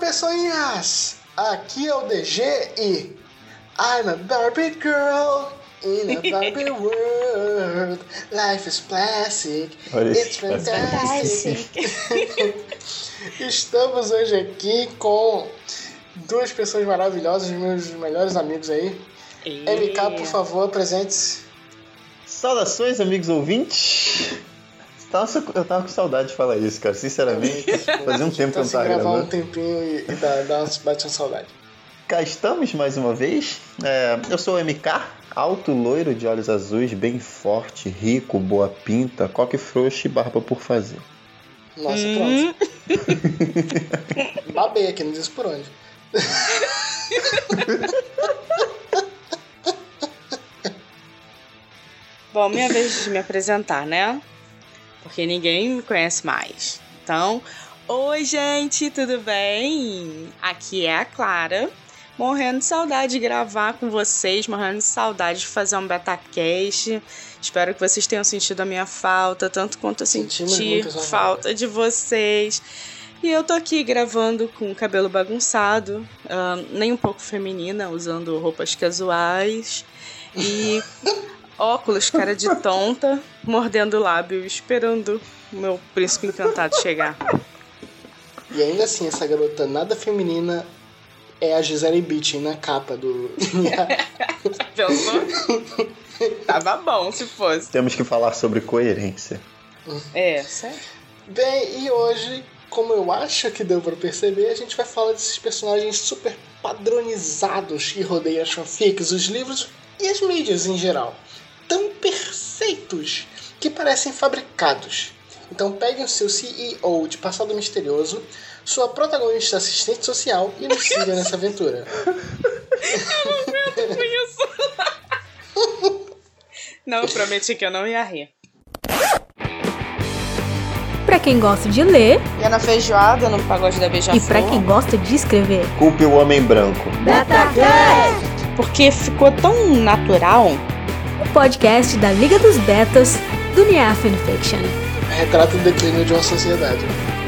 pessoinhas! Aqui é o DG e I'm a Barbie girl in a Barbie world. Life is plastic, it's fantastic. Estamos hoje aqui com duas pessoas maravilhosas, meus melhores amigos aí. MK, por favor, apresente-se. Saudações, amigos ouvintes. Eu tava com saudade de falar isso, cara. Sinceramente, fazia um tempo que eu não tava gravar gravando. Um tempinho e bate uma saudade. Cá estamos mais uma vez. Eu sou o MK, alto, loiro, de olhos azuis, bem forte, rico, boa pinta, coque frouxo e barba por fazer. Nossa, pronto. Babei aqui, não disse por onde. Bom, minha vez de me apresentar, né? Porque ninguém me conhece mais. Então, oi gente, tudo bem? Aqui é a Clara, morrendo de saudade de gravar com vocês, morrendo de saudade de fazer um BetaCast. Espero que vocês tenham sentido a minha falta, tanto quanto eu senti falta de vocês. E eu tô aqui gravando com o cabelo bagunçado, nem um pouco feminina, usando roupas casuais e óculos, cara de tonta, mordendo o lábio, esperando o meu príncipe encantado chegar. E ainda assim, essa garota nada feminina é a Gisele Bündchen na capa do... Pensou? Tava bom se fosse. Temos que falar sobre coerência. Certo? Bem, e hoje, como eu acho que deu pra perceber, a gente vai falar desses personagens super padronizados que rodeiam as fanfics, os livros e as mídias em geral. Tão perfeitos que parecem fabricados. Então peguem o seu CEO de passado misterioso, sua protagonista assistente social e nos sigam nessa aventura. Eu não aguento com isso. Não, eu prometi que eu não ia rir. Pra quem gosta de ler, Ia na feijoada, no pagode da Beija-Flor. e pra quem gosta de escrever, Culpe o homem branco. BetaCast, Porque ficou tão natural. o podcast da Liga dos Betas do Nia Fanfiction. Retrata o declínio de uma sociedade.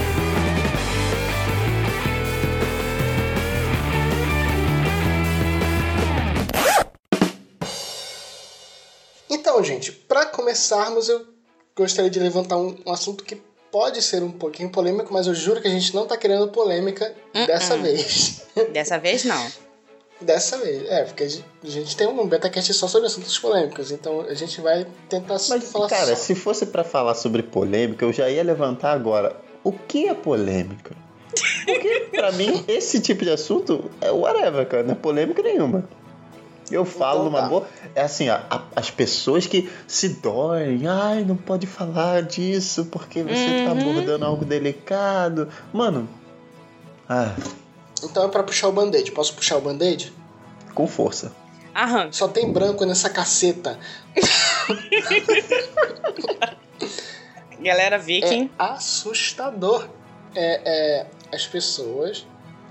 Então, gente, para começarmos, eu gostaria de levantar um assunto que pode ser um pouquinho polêmico, mas eu juro que a gente não tá querendo polêmica dessa vez. Dessa vez, não. Dessa vez, porque a gente tem um BetaCast só sobre assuntos polêmicos, então a gente vai tentar falar cara, só... se fosse pra falar sobre polêmica, eu já ia levantar agora. O que é polêmica? Porque, pra mim, esse tipo de assunto é whatever, cara. Não é polêmica nenhuma. Eu falo numa boa... É assim, as pessoas que se doem. Ai, não pode falar disso porque você tá abordando algo delicado. Mano... Então é pra puxar o band-aid. Posso puxar o band-aid? Com força. Arranca. Só tem branco nessa caceta. Galera viking. É assustador. As pessoas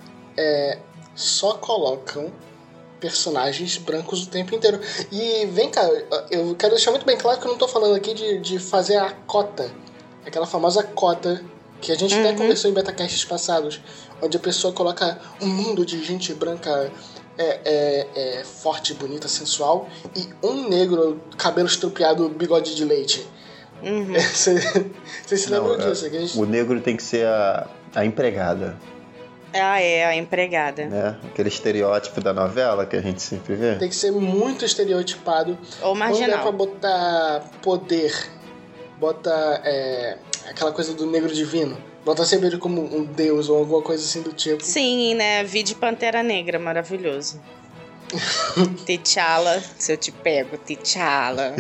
só colocam personagens brancos o tempo inteiro. E vem cá, eu quero deixar muito bem claro que eu não tô falando aqui de fazer a cota. Aquela famosa cota que a gente até conversou em betacasts passados, onde a pessoa coloca um mundo de gente branca forte, bonita, sensual, e um negro, cabelo estrupiado, bigode de leite. Vocês se lembram disso? O negro tem que ser a empregada. A empregada. Né? Aquele estereótipo da novela que a gente sempre vê. Tem que ser muito estereotipado. Ou marginal. Quando é pra botar poder, bota aquela coisa do negro divino. Bota sempre ele como um deus ou alguma coisa assim do tipo. Sim, né? Vi de Pantera Negra, maravilhoso. T'Challa, se eu te pego, T'Challa.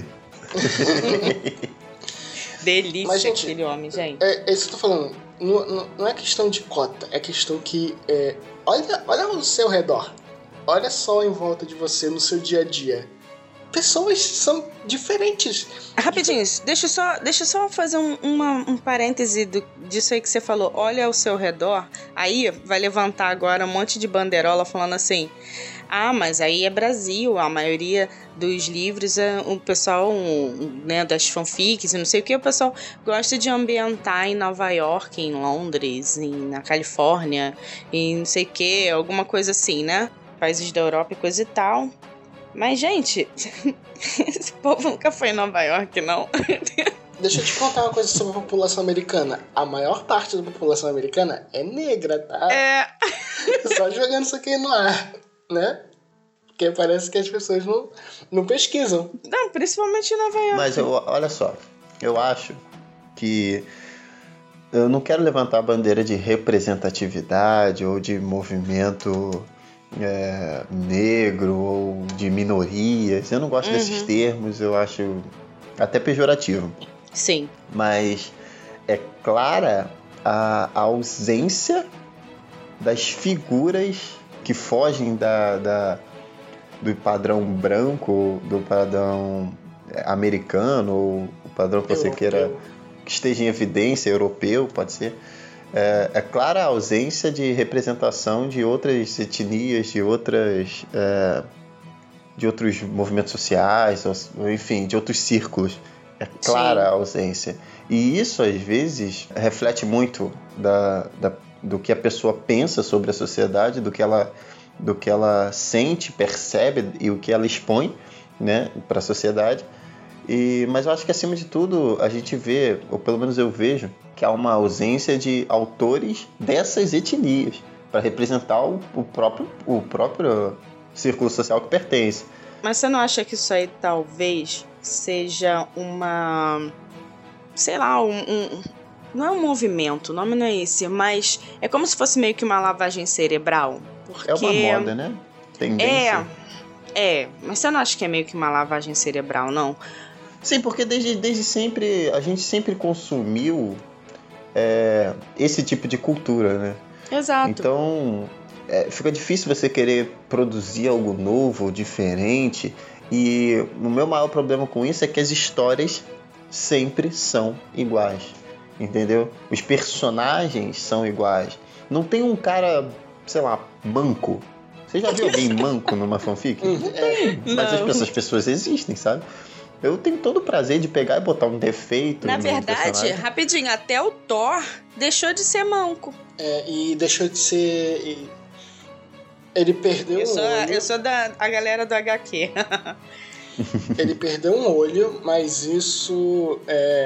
Delícia. Mas, gente, aquele homem, gente. É isso que eu tô falando. Não é questão de cota, é questão que... olha ao seu redor. Olha só em volta de você, no seu dia a dia. Pessoas são diferentes. Rapidinho, deixa eu só fazer um parêntese disso aí que você falou. Olha ao seu redor. Aí vai levantar agora um monte de bandeirola falando assim: Ah, mas aí é Brasil, a maioria dos livros, o pessoal, né, das fanfics e não sei o que, o pessoal gosta de ambientar em Nova York, em Londres, na Califórnia, e não sei o que, alguma coisa assim, né? Países da Europa e coisa e tal. Mas, gente, esse povo nunca foi em Nova York, não. Deixa eu te contar uma coisa sobre a população americana. A maior parte da população americana é negra, tá? Só jogando isso aqui no ar, né? Porque parece que as pessoas não pesquisam. Não, principalmente em Nova York. Mas olha só, eu acho que eu não quero levantar a bandeira de representatividade ou de movimento negro ou de minorias. Eu não gosto desses termos, eu acho até pejorativo. Sim. Mas é clara a ausência das figuras que fogem do padrão branco, do padrão americano, ou o padrão que você queira que esteja em evidência, europeu, pode ser. É clara a ausência de representação de outras etnias, de outros movimentos sociais, enfim, de outros círculos. É clara a ausência. E isso, às vezes, reflete muito do que a pessoa pensa sobre a sociedade, do que ela sente, percebe e o que ela expõe, né, para a sociedade. Mas eu acho que, acima de tudo, a gente vê, ou pelo menos eu vejo, que há uma ausência de autores dessas etnias para representar o próprio círculo social que pertence. Mas você não acha que isso aí talvez seja uma... sei lá, não é um movimento, o nome não é esse, mas é como se fosse meio que uma lavagem cerebral. Porque... é uma moda, né? Tendência. Mas você não acha que é meio que uma lavagem cerebral, não? Sim, porque desde sempre, a gente sempre consumiu esse tipo de cultura, né? Exato. Então, fica difícil você querer produzir algo novo, diferente, e o meu maior problema com isso é que as histórias sempre são iguais, entendeu? Os personagens são iguais. Não tem um cara, sei lá, manco. Você já viu alguém manco numa fanfic? Não tem. Mas as pessoas existem, sabe? Eu tenho todo o prazer de pegar e botar um defeito. Na verdade, rapidinho, até o Thor deixou de ser manco. E deixou de ser... Ele perdeu um olho. Eu sou a galera do HQ. Ele perdeu um olho, mas isso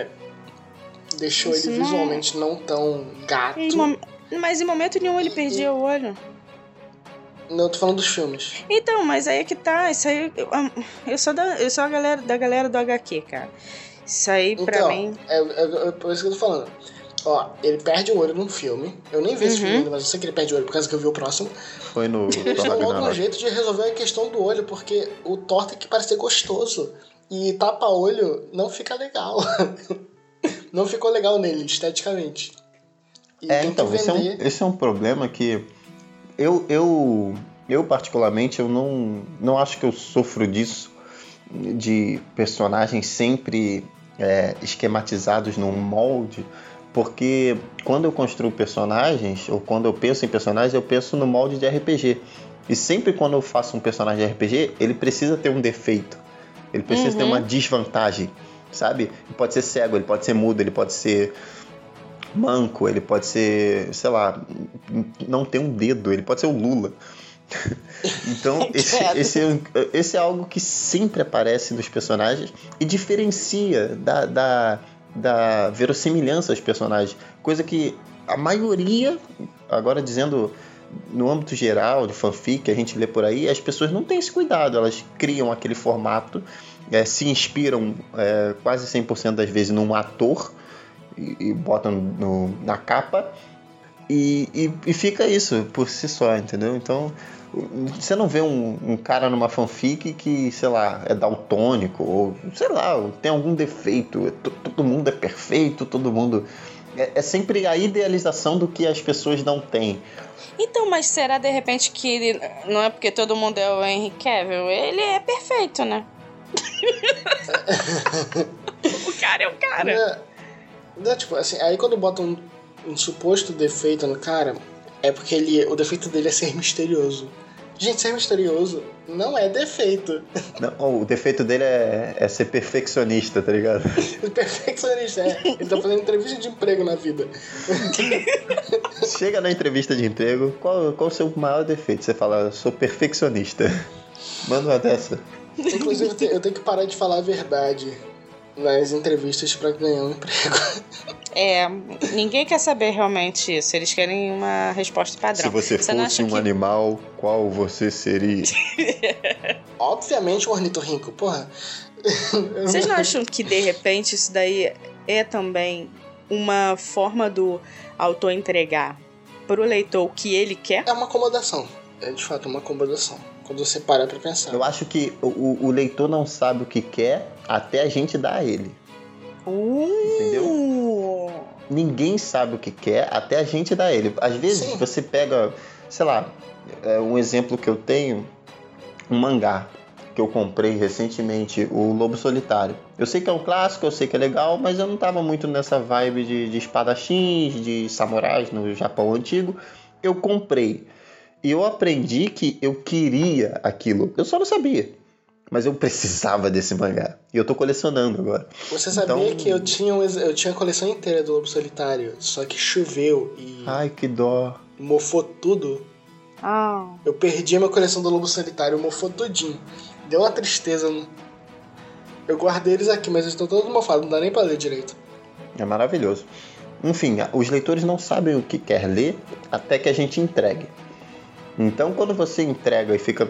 deixou ele visualmente não tão gato. Mas em momento nenhum ele perdia o olho. Não, eu tô falando dos filmes. Então, mas aí é que tá. Isso aí. Eu sou a galera do HQ, cara. Isso aí, pra mim. É por isso que eu tô falando. Ó, ele perde o olho num filme. Eu nem vi esse filme ainda, mas eu sei que ele perde o olho por causa que eu vi o próximo. Foi no Eles dão logo um jeito de resolver a questão do olho, porque o Thor tem que parecer gostoso. E tapa-olho não fica legal. Não ficou legal nele, esteticamente. Então, esse é um problema que eu particularmente, eu não acho que eu sofro disso, de personagens sempre esquematizados num molde, porque quando eu construo personagens, ou quando eu penso em personagens, eu penso no molde de RPG. E sempre quando eu faço um personagem de RPG, ele precisa ter um defeito, ele precisa ter uma desvantagem, sabe? Ele pode ser cego, ele pode ser mudo, ele pode ser manco, ele pode ser, sei lá, não ter um dedo, ele pode ser o Lula. Então, esse é algo que sempre aparece nos personagens e diferencia da verossimilhança dos personagens. Coisa que a maioria, agora dizendo no âmbito geral de fanfic que a gente lê por aí, as pessoas não têm esse cuidado. Elas criam aquele formato, se inspiram quase 100% das vezes num ator e botam na capa e fica isso por si só, entendeu? Então você não vê um cara numa fanfic que, sei lá, é daltônico ou, sei lá, tem algum defeito, todo mundo é perfeito, todo mundo... É sempre a idealização do que as pessoas não têm. Então, mas será de repente que ele... não é porque todo mundo é o Henry Cavill? Ele é perfeito, né? O cara é o cara. Tipo, assim, aí quando botam um suposto defeito no cara, é porque o defeito dele é ser misterioso. Gente, ser misterioso não é defeito. Não, o defeito dele é ser perfeccionista, tá ligado? Perfeccionista, Ele tá fazendo entrevista de emprego na vida. Chega na entrevista de emprego, qual o seu maior defeito? Você fala, eu sou perfeccionista. Manda uma dessa. Inclusive, eu tenho que parar de falar a verdade nas entrevistas pra ganhar um emprego. Ninguém quer saber realmente isso. Eles querem uma resposta padrão. Se você fosse um animal, qual você seria? Obviamente um ornitorrinco, porra. Vocês não acham que, de repente, isso daí é também uma forma do autor entregar pro leitor o que ele quer? É uma acomodação. É, de fato, uma acomodação. Quando você para pra pensar. Eu acho que o leitor não sabe o que quer até a gente dar a ele. Entendeu? Ninguém sabe o que quer até a gente dar a ele. Às vezes você pega, sei lá, um exemplo que eu tenho, um mangá que eu comprei recentemente, o Lobo Solitário. Eu sei que é um clássico, eu sei que é legal, mas eu não tava muito nessa vibe de espadachins, de samurais no Japão antigo. Eu comprei. E eu aprendi que eu queria aquilo. Eu só não sabia. Mas eu precisava desse mangá. E eu tô colecionando agora. Você sabia que eu tinha a coleção inteira do Lobo Solitário, só que choveu e... Ai, que dó. Mofou tudo. Eu perdi a minha coleção do Lobo Solitário, mofou tudinho. Deu uma tristeza. Eu guardei eles aqui, mas eles estão todos mofados, não dá nem pra ler direito. É maravilhoso. Enfim, os leitores não sabem o que quer ler até que a gente entregue. Então, quando você entrega e fica...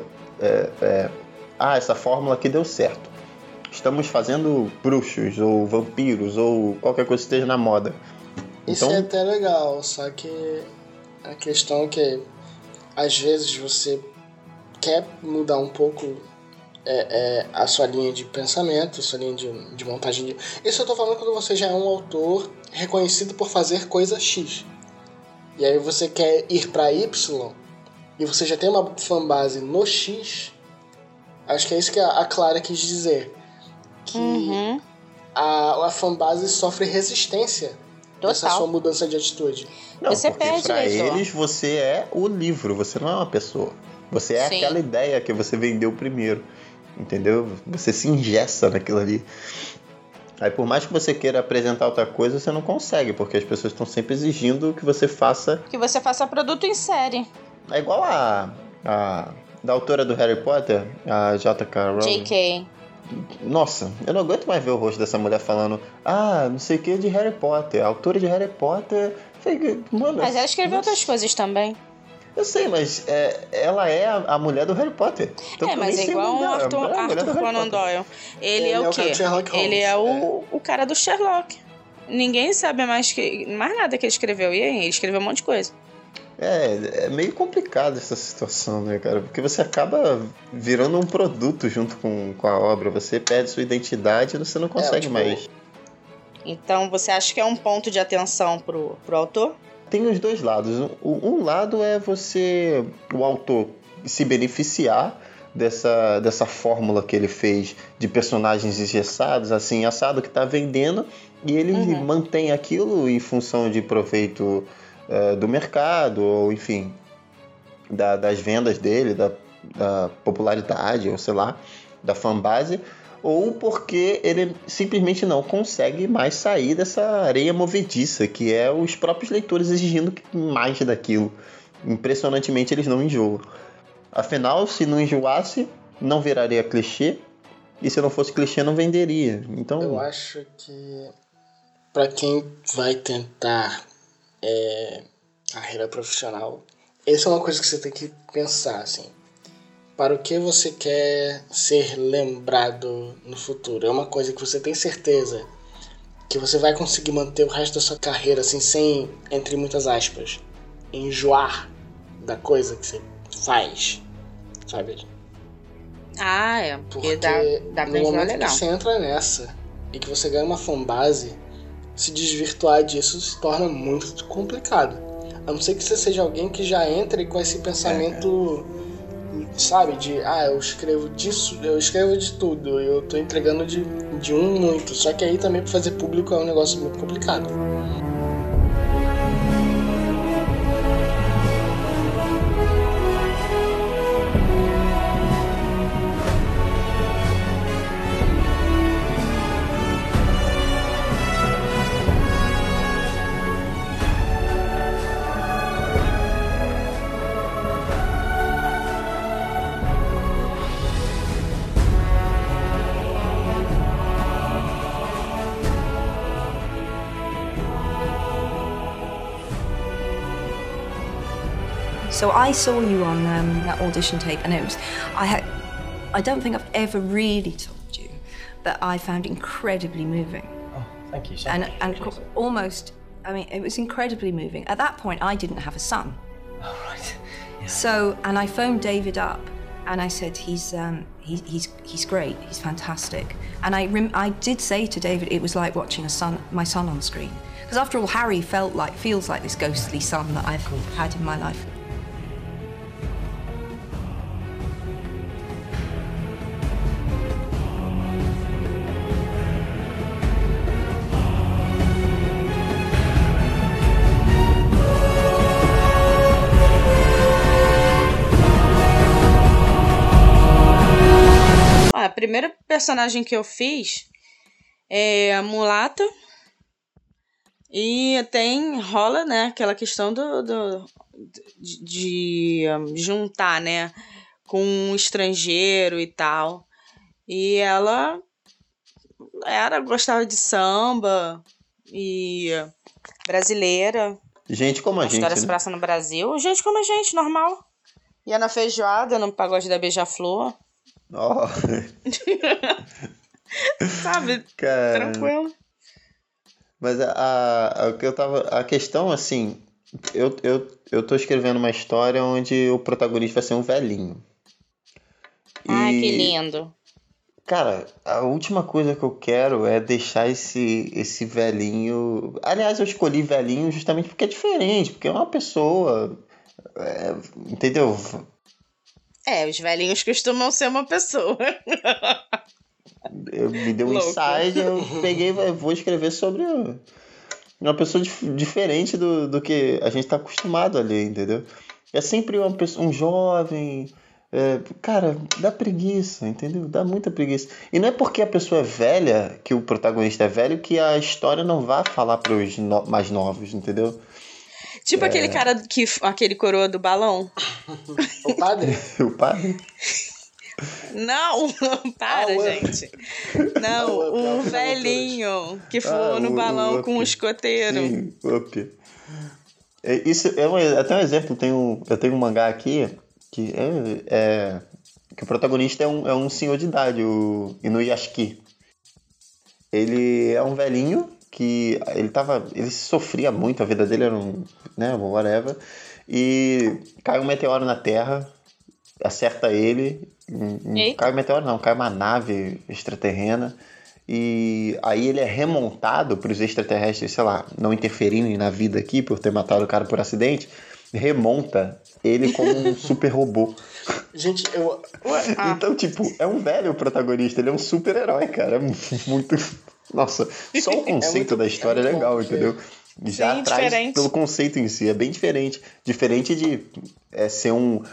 essa fórmula aqui deu certo. Estamos fazendo bruxos, ou vampiros, ou qualquer coisa que esteja na moda. Isso é até legal, só que a questão é que às vezes você quer mudar um pouco a sua linha de pensamento, a sua linha de montagem de... Isso eu tô falando quando você já é um autor reconhecido por fazer coisa X. E aí você quer ir pra Y, e você já tem uma fanbase no X. Acho que é isso que a Clara quis dizer. Que a fanbase sofre resistência dessa sua mudança de atitude. Não, você porque perde, pra leitor. eles você é o livro, você não é uma pessoa. Você é aquela ideia que você vendeu primeiro. Entendeu? Você se engessa naquilo ali. Aí por mais que você queira apresentar outra coisa, você não consegue, porque as pessoas estão sempre exigindo que você faça... Que você faça produto em série. É igual da autora do Harry Potter, a J.K. Rowling. J.K. Nossa, eu não aguento mais ver o rosto dessa mulher falando não sei o que de Harry Potter, a autora de Harry Potter... Mano, Mas ela escreveu outras coisas também. Eu sei, mas ela é a mulher do Harry Potter. Tanto Mas é igual o Arthur Conan Doyle. Ele é o quê? Ele é o cara do Sherlock. Ninguém sabe mais nada que ele escreveu. E aí, ele escreveu um monte de coisa. É meio complicado essa situação, né, cara? Porque você acaba virando um produto junto com a obra. Você perde sua identidade e você não consegue mais. Então, você acha que é um ponto de atenção pro autor? Tem os dois lados. Um lado é o autor, se beneficiar dessa fórmula que ele fez de personagens engessados, assim, assado, que tá vendendo, e ele mantém aquilo em função de proveito do mercado, ou enfim, das vendas dele, da popularidade, ou sei lá, da fanbase, ou porque ele simplesmente não consegue mais sair dessa areia movediça, que é os próprios leitores exigindo mais daquilo. Impressionantemente, eles não enjoam. Afinal, se não enjoasse, não viraria clichê, e se não fosse clichê, não venderia. Então, eu acho que para quem vai tentar carreira profissional, essa é uma coisa que você tem que pensar, assim. Para o que você quer ser lembrado no futuro? É uma coisa que você tem certeza que você vai conseguir manter o resto da sua carreira, assim, sem, entre muitas aspas, enjoar da coisa que você faz, sabe? Porque dá pra enjoar legal. Que você entra nessa e que você ganha uma fanbase, se desvirtuar disso se torna muito complicado. A não ser que você seja alguém que já entre com esse pensamento... sabe, eu escrevo disso, eu escrevo de tudo, eu tô entregando de um muito, só que aí também pra fazer público é um negócio muito complicado. So I saw you on that audition tape, and it was, I don't think I've ever really told you, but I found incredibly moving. Oh, thank you so and much. And almost, I mean, it was incredibly moving. At that point, I didn't have a son. Oh, right. Yeah. So, and I phoned David up, and I said, he's great, he's fantastic. And I did say to David, it was like watching my son on screen. Because after all, Harry feels like this ghostly son that I've had in my life. A primeira personagem que eu fiz é a mulata. E rola, né, aquela questão de juntar, né, com um estrangeiro e tal. E ela gostava de samba e brasileira. Gente como a gente, história se né? passa no Brasil. Gente como a gente, normal. Ia na feijoada, no pagode da Beija-Flor. Oh. Sabe? Cara. Tranquilo. Mas a questão, assim, eu tô escrevendo uma história onde o protagonista vai ser um velhinho. Ai, que lindo. Cara, a última coisa que eu quero é deixar esse velhinho... Aliás, eu escolhi velhinho justamente porque é diferente, porque é uma pessoa... entendeu? Os velhinhos costumam ser uma pessoa. Me deu um insight, eu peguei e vou escrever sobre uma pessoa diferente do que a gente tá acostumado a ler, entendeu? É sempre um jovem... cara, dá preguiça, entendeu? Dá muita preguiça. E não é porque a pessoa é velha, que o protagonista é velho, que a história não vai falar pros mais novos, entendeu? Tipo aquele cara, aquele coroa do balão. O padre? O padre? Não, para, gente. Não, o velhinho que voou no balão com o escoteiro. Sim, Up. Isso é até um exemplo. Eu tenho um mangá aqui que que o protagonista é um senhor de idade, o Inuyashiki. Ele é um velhinho que ele sofria muito, a vida dele era whatever, e cai um meteoro na Terra, acerta ele, cai um meteoro não, cai uma nave extraterrena, e aí ele é remontado para os extraterrestres, sei lá, não interferirem na vida aqui por ter matado o cara por acidente, remonta ele como um super robô. Gente, Então, tipo, é um velho protagonista, ele é um super-herói, cara, é muito... Nossa, só o conceito da história é legal, entendeu? Já traz diferente. Pelo conceito em si, é bem diferente. Diferente de ser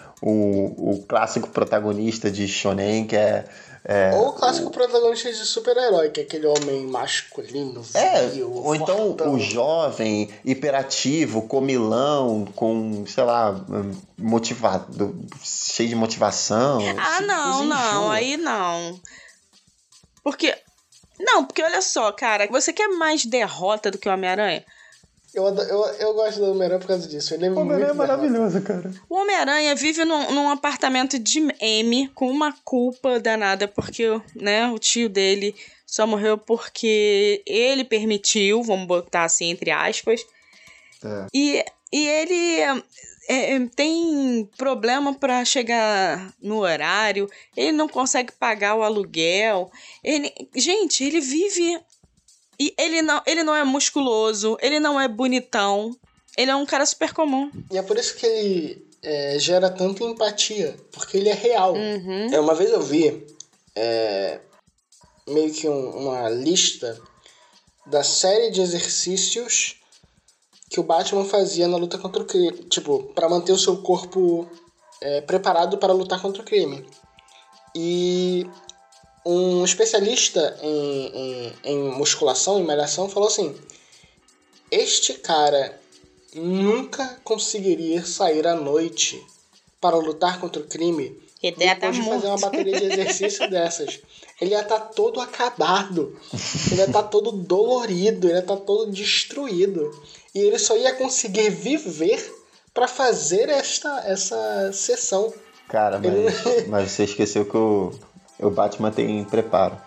o clássico protagonista de shonen, que ou o clássico protagonista de super-herói, que é aquele homem masculino, viril, ou então fortão. o jovem, hiperativo, comilão, com, sei lá, motivado, cheio de motivação. Não, aí não. Porque olha só, cara, você quer mais derrota do que o Homem-Aranha? Eu gosto do Homem-Aranha por causa disso. Ele é O Homem-Aranha é maravilhoso, cara. O Homem-Aranha vive num apartamento de M com uma culpa danada, porque, né, o tio dele só morreu porque ele permitiu, vamos botar assim, entre aspas. E ele tem problema para chegar no horário, ele não consegue pagar o aluguel. Gente, ele vive... E ele não é musculoso, ele não é bonitão, ele é um cara super comum. E é por isso que ele gera tanta empatia, porque ele é real. Uhum. Uma vez eu vi meio que uma lista da série de exercícios que o Batman fazia na luta contra o crime, tipo, para manter o seu corpo preparado para lutar contra o crime. E um especialista em musculação, em malhação, falou assim: este cara nunca conseguiria sair à noite para lutar contra o crime depois de fazer uma bateria de exercício dessas. Ele ia estar todo acabado, ele ia estar todo dolorido, ele ia estar todo destruído. E ele só ia conseguir viver pra fazer essa sessão. Cara, mas você esqueceu que o Batman tem preparo.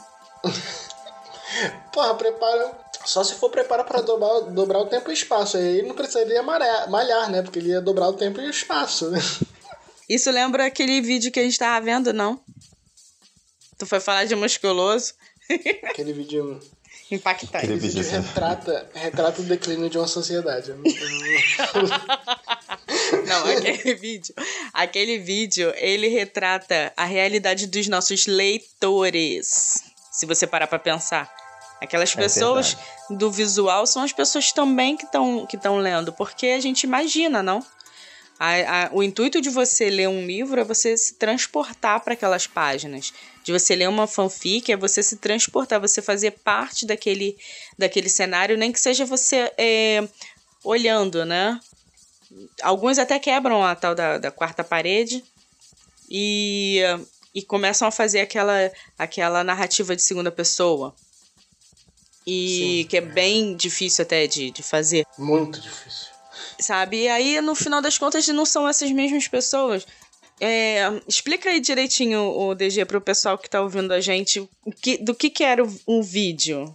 Porra, prepara. Só se for preparo pra dobrar o tempo e o espaço. Aí ele não precisaria malhar, né? Porque ele ia dobrar o tempo e o espaço, né? Isso lembra aquele vídeo que a gente tava vendo, não? Tu foi falar de musculoso? Aquele vídeo Impactante. Aquele vídeo retrata o declínio de uma sociedade. Não, aquele vídeo, ele retrata a realidade dos nossos leitores. Se você parar pra pensar. Aquelas pessoas do visual são as pessoas também que estão lendo. Porque a gente imagina, não? O intuito de você ler um livro é você se transportar para aquelas páginas. De você ler uma fanfic é você se transportar, você fazer parte daquele cenário, nem que seja você olhando, né? Alguns até quebram a tal da quarta parede e começam a fazer aquela narrativa de segunda pessoa. E sim, que é bem difícil até de fazer. Muito difícil. Sabe? E aí, no final das contas, não são essas mesmas pessoas. Explica aí direitinho, o DG, pro pessoal que tá ouvindo a gente, do que era o vídeo.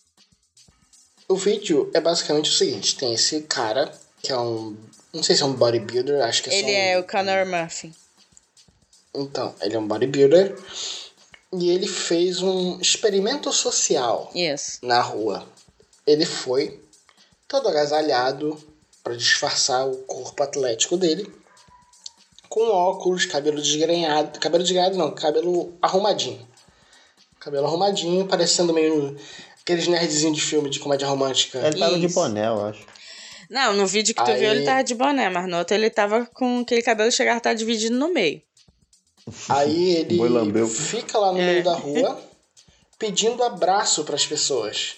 O vídeo é basicamente o seguinte, tem esse cara, que é não sei se é um bodybuilder, acho que é ele é o Conor Murphy. Então, ele é um bodybuilder e ele fez um experimento social na rua. Ele foi todo agasalhado para disfarçar o corpo atlético dele, com óculos, cabelo desgrenhado, cabelo arrumadinho. Cabelo arrumadinho, parecendo meio aqueles nerdzinhos de filme de comédia romântica. Ele tava de boné, eu acho. Não, no vídeo que tu viu ele tava de boné, mas no outro ele tava com aquele cabelo chegava a estar dividido no meio. Aí ele fica lá no meio da rua pedindo abraço pras pessoas.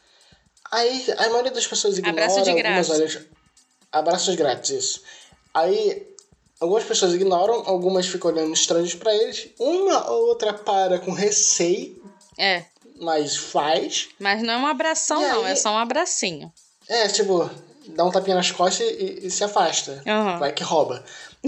Aí a maioria das pessoas ignora. Abraço de graça. Abraços grátis, isso. Aí algumas pessoas ignoram, algumas ficam olhando estranhos pra eles. Uma ou outra para com receio. Mas faz. Mas não é um abração, não. É só um abracinho. Tipo, dá um tapinha nas costas e se afasta. Uhum. Vai que rouba.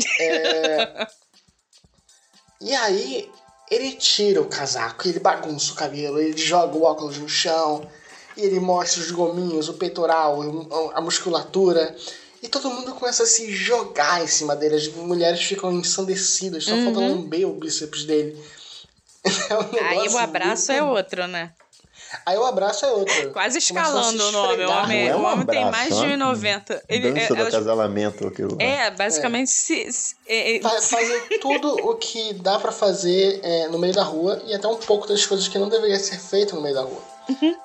E aí, ele tira o casaco, ele bagunça o cabelo, ele joga o óculos no chão, e ele mostra os gominhos, o peitoral, a musculatura. E todo mundo começa a se jogar em cima dele. As mulheres ficam ensandecidas, só falta lamber o bíceps dele. Aí o abraço é outro, né? Aí o abraço é outro. Quase escalando o nome. O homem tem mais de 1,90. Dança do acasalamento. Aquilo. Basicamente... Fazer tudo o que dá pra fazer no meio da rua e até um pouco das coisas que não deveria ser feito no meio da rua. Uhum.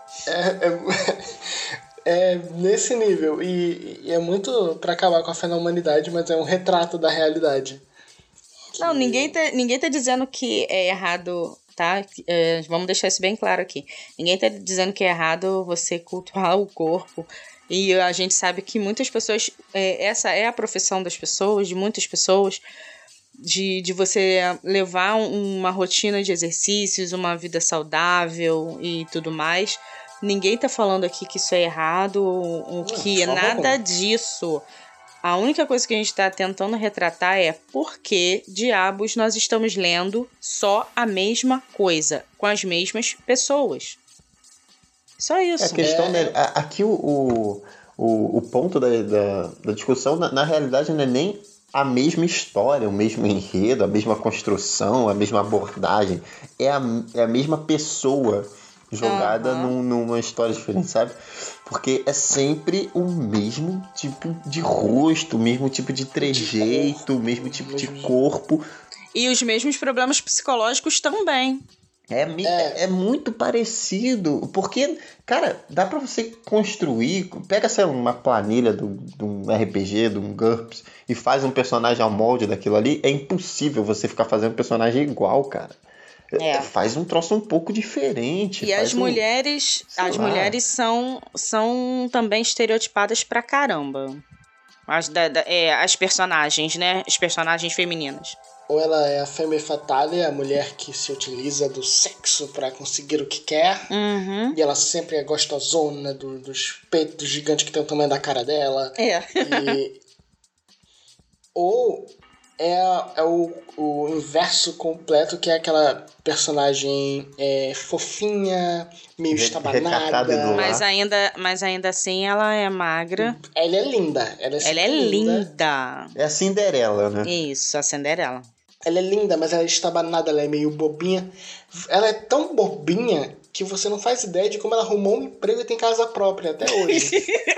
É nesse nível. E é muito pra acabar com a fé na humanidade, mas é um retrato da realidade. Não, ninguém tá dizendo que é errado, tá? Vamos deixar isso bem claro aqui. Ninguém tá dizendo que é errado você cultuar o corpo. E a gente sabe que muitas pessoas... essa é a profissão das pessoas, de muitas pessoas, de você levar uma rotina de exercícios, uma vida saudável e tudo mais. Ninguém tá falando aqui que isso é errado, que nada disso. A única coisa que a gente tá tentando retratar é por que diabos nós estamos lendo só a mesma coisa, com as mesmas pessoas. Só isso. A questão aqui o ponto da discussão, na realidade, não é nem a mesma história, o mesmo enredo, a mesma construção, a mesma abordagem. É a mesma pessoa jogada numa história diferente, sabe? Porque é sempre o mesmo tipo de rosto, o mesmo tipo de trejeito, o mesmo tipo de corpo. E os mesmos problemas psicológicos também. É muito parecido, porque, cara, dá pra você construir, pega uma planilha de um RPG, de um GURPS, e faz um personagem ao molde daquilo ali, é impossível você ficar fazendo um personagem igual, cara. Faz um troço um pouco diferente. E as mulheres são também estereotipadas pra caramba. As personagens, né? As personagens femininas. Ou ela é a femme fatale, a mulher que se utiliza do sexo pra conseguir o que quer. Uhum. E ela sempre é gostosona dos peitos gigantes que tem o tamanho da cara dela. Ou é o inverso completo, que é aquela personagem fofinha, meio Recatada e do estabanada. lar. Mas ainda assim ela é magra. Ela é linda. Ela é linda. É a Cinderela, né? Isso, a Cinderela. Ela é linda, mas ela é estabanada, ela é meio bobinha. Ela é tão bobinha que você não faz ideia de como ela arrumou um emprego e tem casa própria até hoje.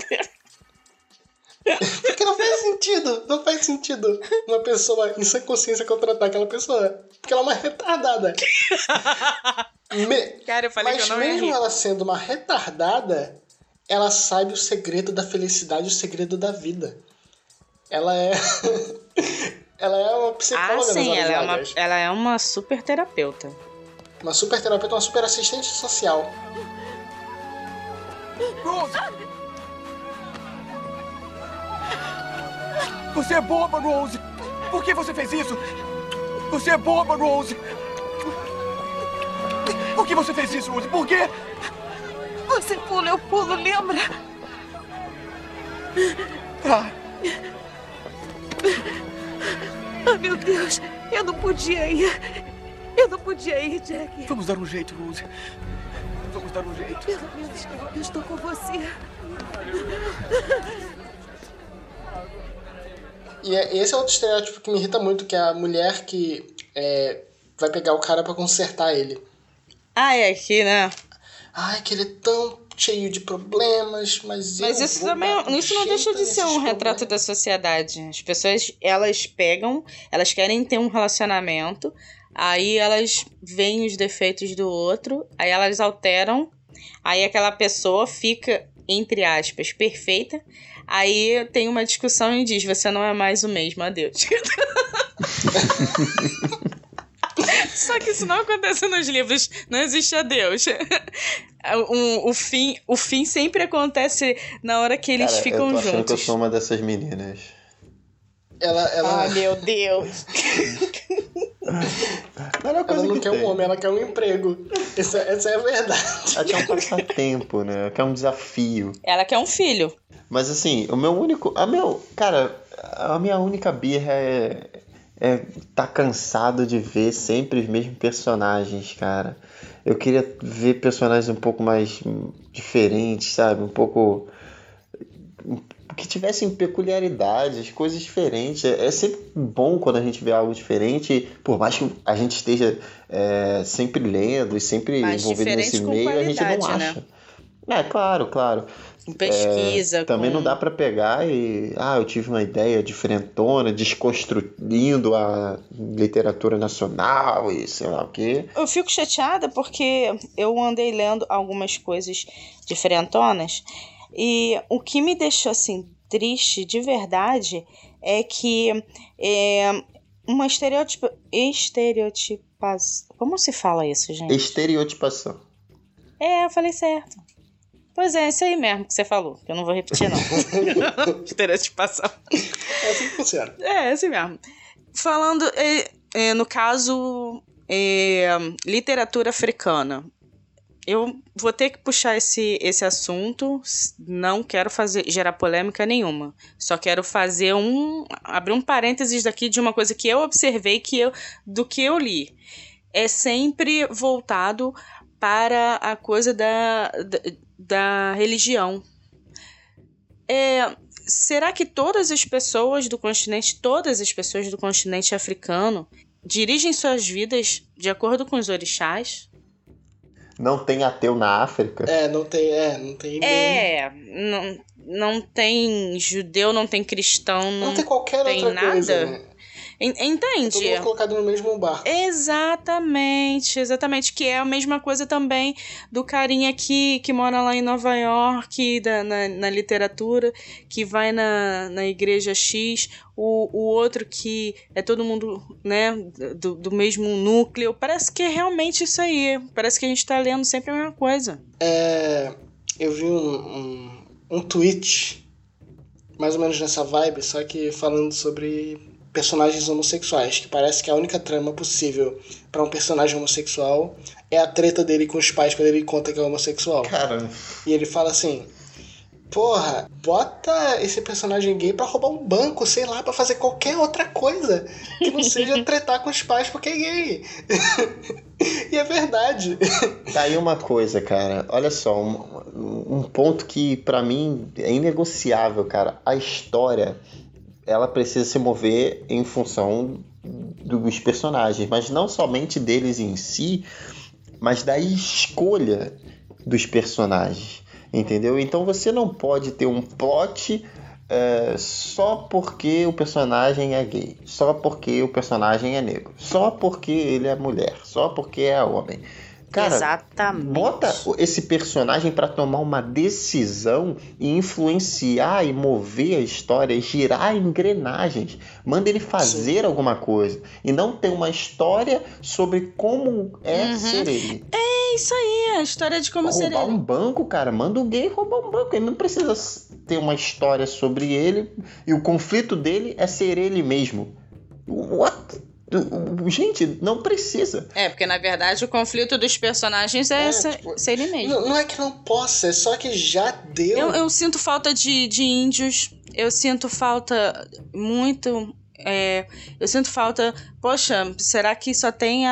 Porque não faz sentido uma pessoa em sua consciência contratar aquela pessoa. Porque ela é uma retardada. Cara, eu falei mas que eu não ia mesmo rir. ela sendo uma retardada, ela sabe o segredo da felicidade, o segredo da vida. Ela é... ela é uma psicóloga. Ah, sim, nas horas vagas. ela é uma super terapeuta. Uma super terapeuta, uma super assistente social. Rose! Você é boba, Rose! Por que você fez isso? Você é boba, Rose! Por que você fez isso, Rose? Por quê? Você pula, eu pulo, lembra? Tá. Ah, meu Deus, eu não podia ir. Eu não podia ir, Jack. Vamos dar um jeito, Rose. Vamos dar um jeito. Pelo menos eu estou com você. E esse é outro estereótipo que me irrita muito, que é a mulher que vai pegar o cara pra consertar ele. Ah, é aqui, né? Ai, que ele é tão cheio de problemas, mas isso também, isso não deixa de ser um retrato da sociedade. As pessoas, elas querem ter um relacionamento, aí elas veem os defeitos do outro, aí elas alteram, aí aquela pessoa fica, entre aspas, perfeita, aí tem uma discussão e diz, você não é mais o mesmo, adeus. Só que isso não acontece nos livros, não existe adeus. O fim sempre acontece na hora que eles ficam eu tô achando juntos. que eu sou uma dessas meninas. Ela... Ah, meu Deus. Ela não quer um homem, ela quer um emprego. Essa é a verdade. Ela quer um passatempo, né? Ela quer um desafio. Ela quer um filho. Mas assim, a minha única birra tá cansado de ver sempre os mesmos personagens, cara. Eu queria ver personagens um pouco mais diferentes, sabe? Um pouco... que tivessem peculiaridades, coisas diferentes. É sempre bom quando a gente vê algo diferente, por mais que a gente esteja sempre lendo e sempre mais envolvido nesse meio, a gente não acha. Né? Claro. Pesquisa. Também não dá pra pegar e... eu tive uma ideia diferentona, desconstruindo a literatura nacional e sei lá o quê. Eu fico chateada porque eu andei lendo algumas coisas diferentonas e o que me deixou assim triste de verdade é que uma estereotipação. Como se fala isso, gente? Estereotipação. Eu falei certo. Pois é isso aí mesmo que você falou, que eu não vou repetir não. Estereotipação. É assim que funciona. É assim mesmo. Falando, no caso, literatura africana. Eu vou ter que puxar esse assunto, não quero gerar polêmica nenhuma. Só quero abrir um parênteses daqui de uma coisa que eu observei do que eu li. É sempre voltado para a coisa da religião. Será que todas as pessoas do continente africano dirigem suas vidas de acordo com os orixás? Não tem ateu na África? Não tem não tem judeu, não tem cristão, não tem qualquer tem outra nada. Coisa, né? Entende? Todo mundo colocado no mesmo barco. Exatamente. Que é a mesma coisa também do carinha que mora lá em Nova York, na literatura, que vai na igreja X, o outro que é todo mundo, né, do mesmo núcleo. Parece que é realmente isso aí. Parece que a gente tá lendo sempre a mesma coisa. Eu vi um tweet mais ou menos nessa vibe, só que falando sobre personagens homossexuais, que parece que a única trama possível para um personagem homossexual é a treta dele com os pais quando ele conta que é homossexual. Cara. E ele fala assim, Porra, bota esse personagem gay pra roubar um banco, sei lá, pra fazer qualquer outra coisa que não seja tretar com os pais porque é gay. E é verdade. Tá aí uma coisa, cara. Olha só, um ponto que pra mim é inegociável, cara. A história, ela precisa se mover em função dos personagens, mas não somente deles em si, mas da escolha dos personagens. Entendeu? Então você não pode ter um plot só porque o personagem é gay, só porque o personagem é negro, só porque ele é mulher, só porque é homem. Cara, exatamente. Bota esse personagem para tomar uma decisão e influenciar e mover a história, girar engrenagens. Manda ele fazer alguma coisa e não ter uma história sobre como é ser ele. É isso aí, a história de como ser ele. Roubar um banco, cara, manda o gay roubar um banco. Ele não precisa ter uma história sobre ele e o conflito dele é ser ele mesmo. What? Gente, não precisa. Porque na verdade o conflito dos personagens é ser ele mesmo. Não é que não possa, é só que já deu. Eu sinto falta de índios, eu sinto falta muito. Eu sinto falta. Poxa, será que só tem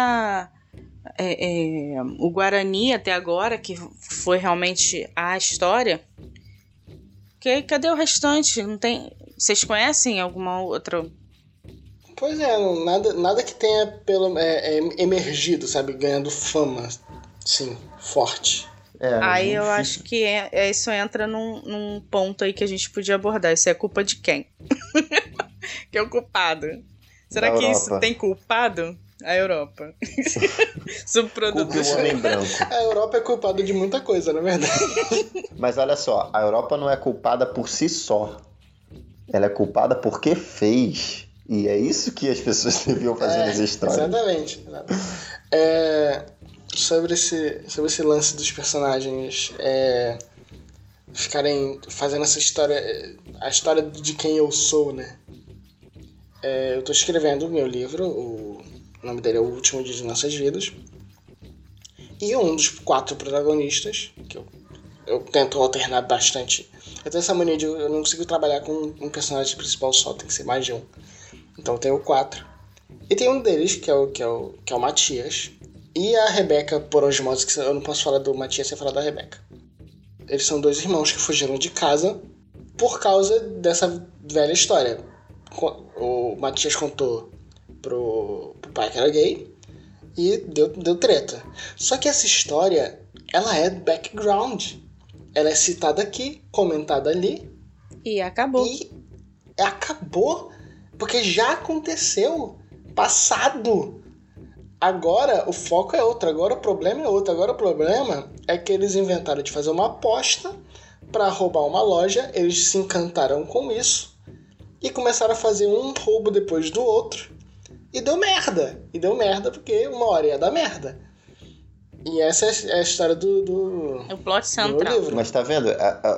o Guarani até agora, que foi realmente a história? Cadê o restante? Não tem. Vocês conhecem alguma outra? Pois é, nada que tenha emergido, sabe? Ganhando fama, sim, forte. Aí eu acho que isso entra num ponto aí que a gente podia abordar. Isso é culpa de quem? Que é o culpado. Será que isso tem culpado? A Europa. Subproduto. O homem branco. A Europa é culpada de muita coisa, na verdade. Mas olha só, a Europa não é culpada por si só. Ela é culpada porque fez. E é isso que as pessoas deviam fazer nas histórias. Exatamente. Sobre esse lance dos personagens ficarem fazendo essa história, a história de quem eu sou, né? Eu tô escrevendo o meu livro, o nome dele é O Último Dia de Nossas Vidas. E um dos 4 protagonistas, que eu tento alternar bastante. Eu tenho essa mania de eu não consigo trabalhar com um personagem principal só, tem que ser mais de um. Então eu tenho 4. E tem um deles, que é o Matias. E a Rebeca, por osmose, que eu não posso falar do Matias sem falar da Rebeca. Eles são 2 irmãos que fugiram de casa por causa dessa velha história. O Matias contou pro pai que era gay e deu treta. Só que essa história, ela é background. Ela é citada aqui, comentada ali. E acabou. E acabou. Porque já aconteceu. Passado. Agora o foco é outro. Agora o problema é outro. Agora o problema é que eles inventaram de fazer uma aposta para roubar uma loja. Eles se encantaram com isso. E começaram a fazer um roubo depois do outro. E deu merda. E deu merda porque uma hora ia dar merda. E essa é a história o plot central. livro. Mas tá vendo?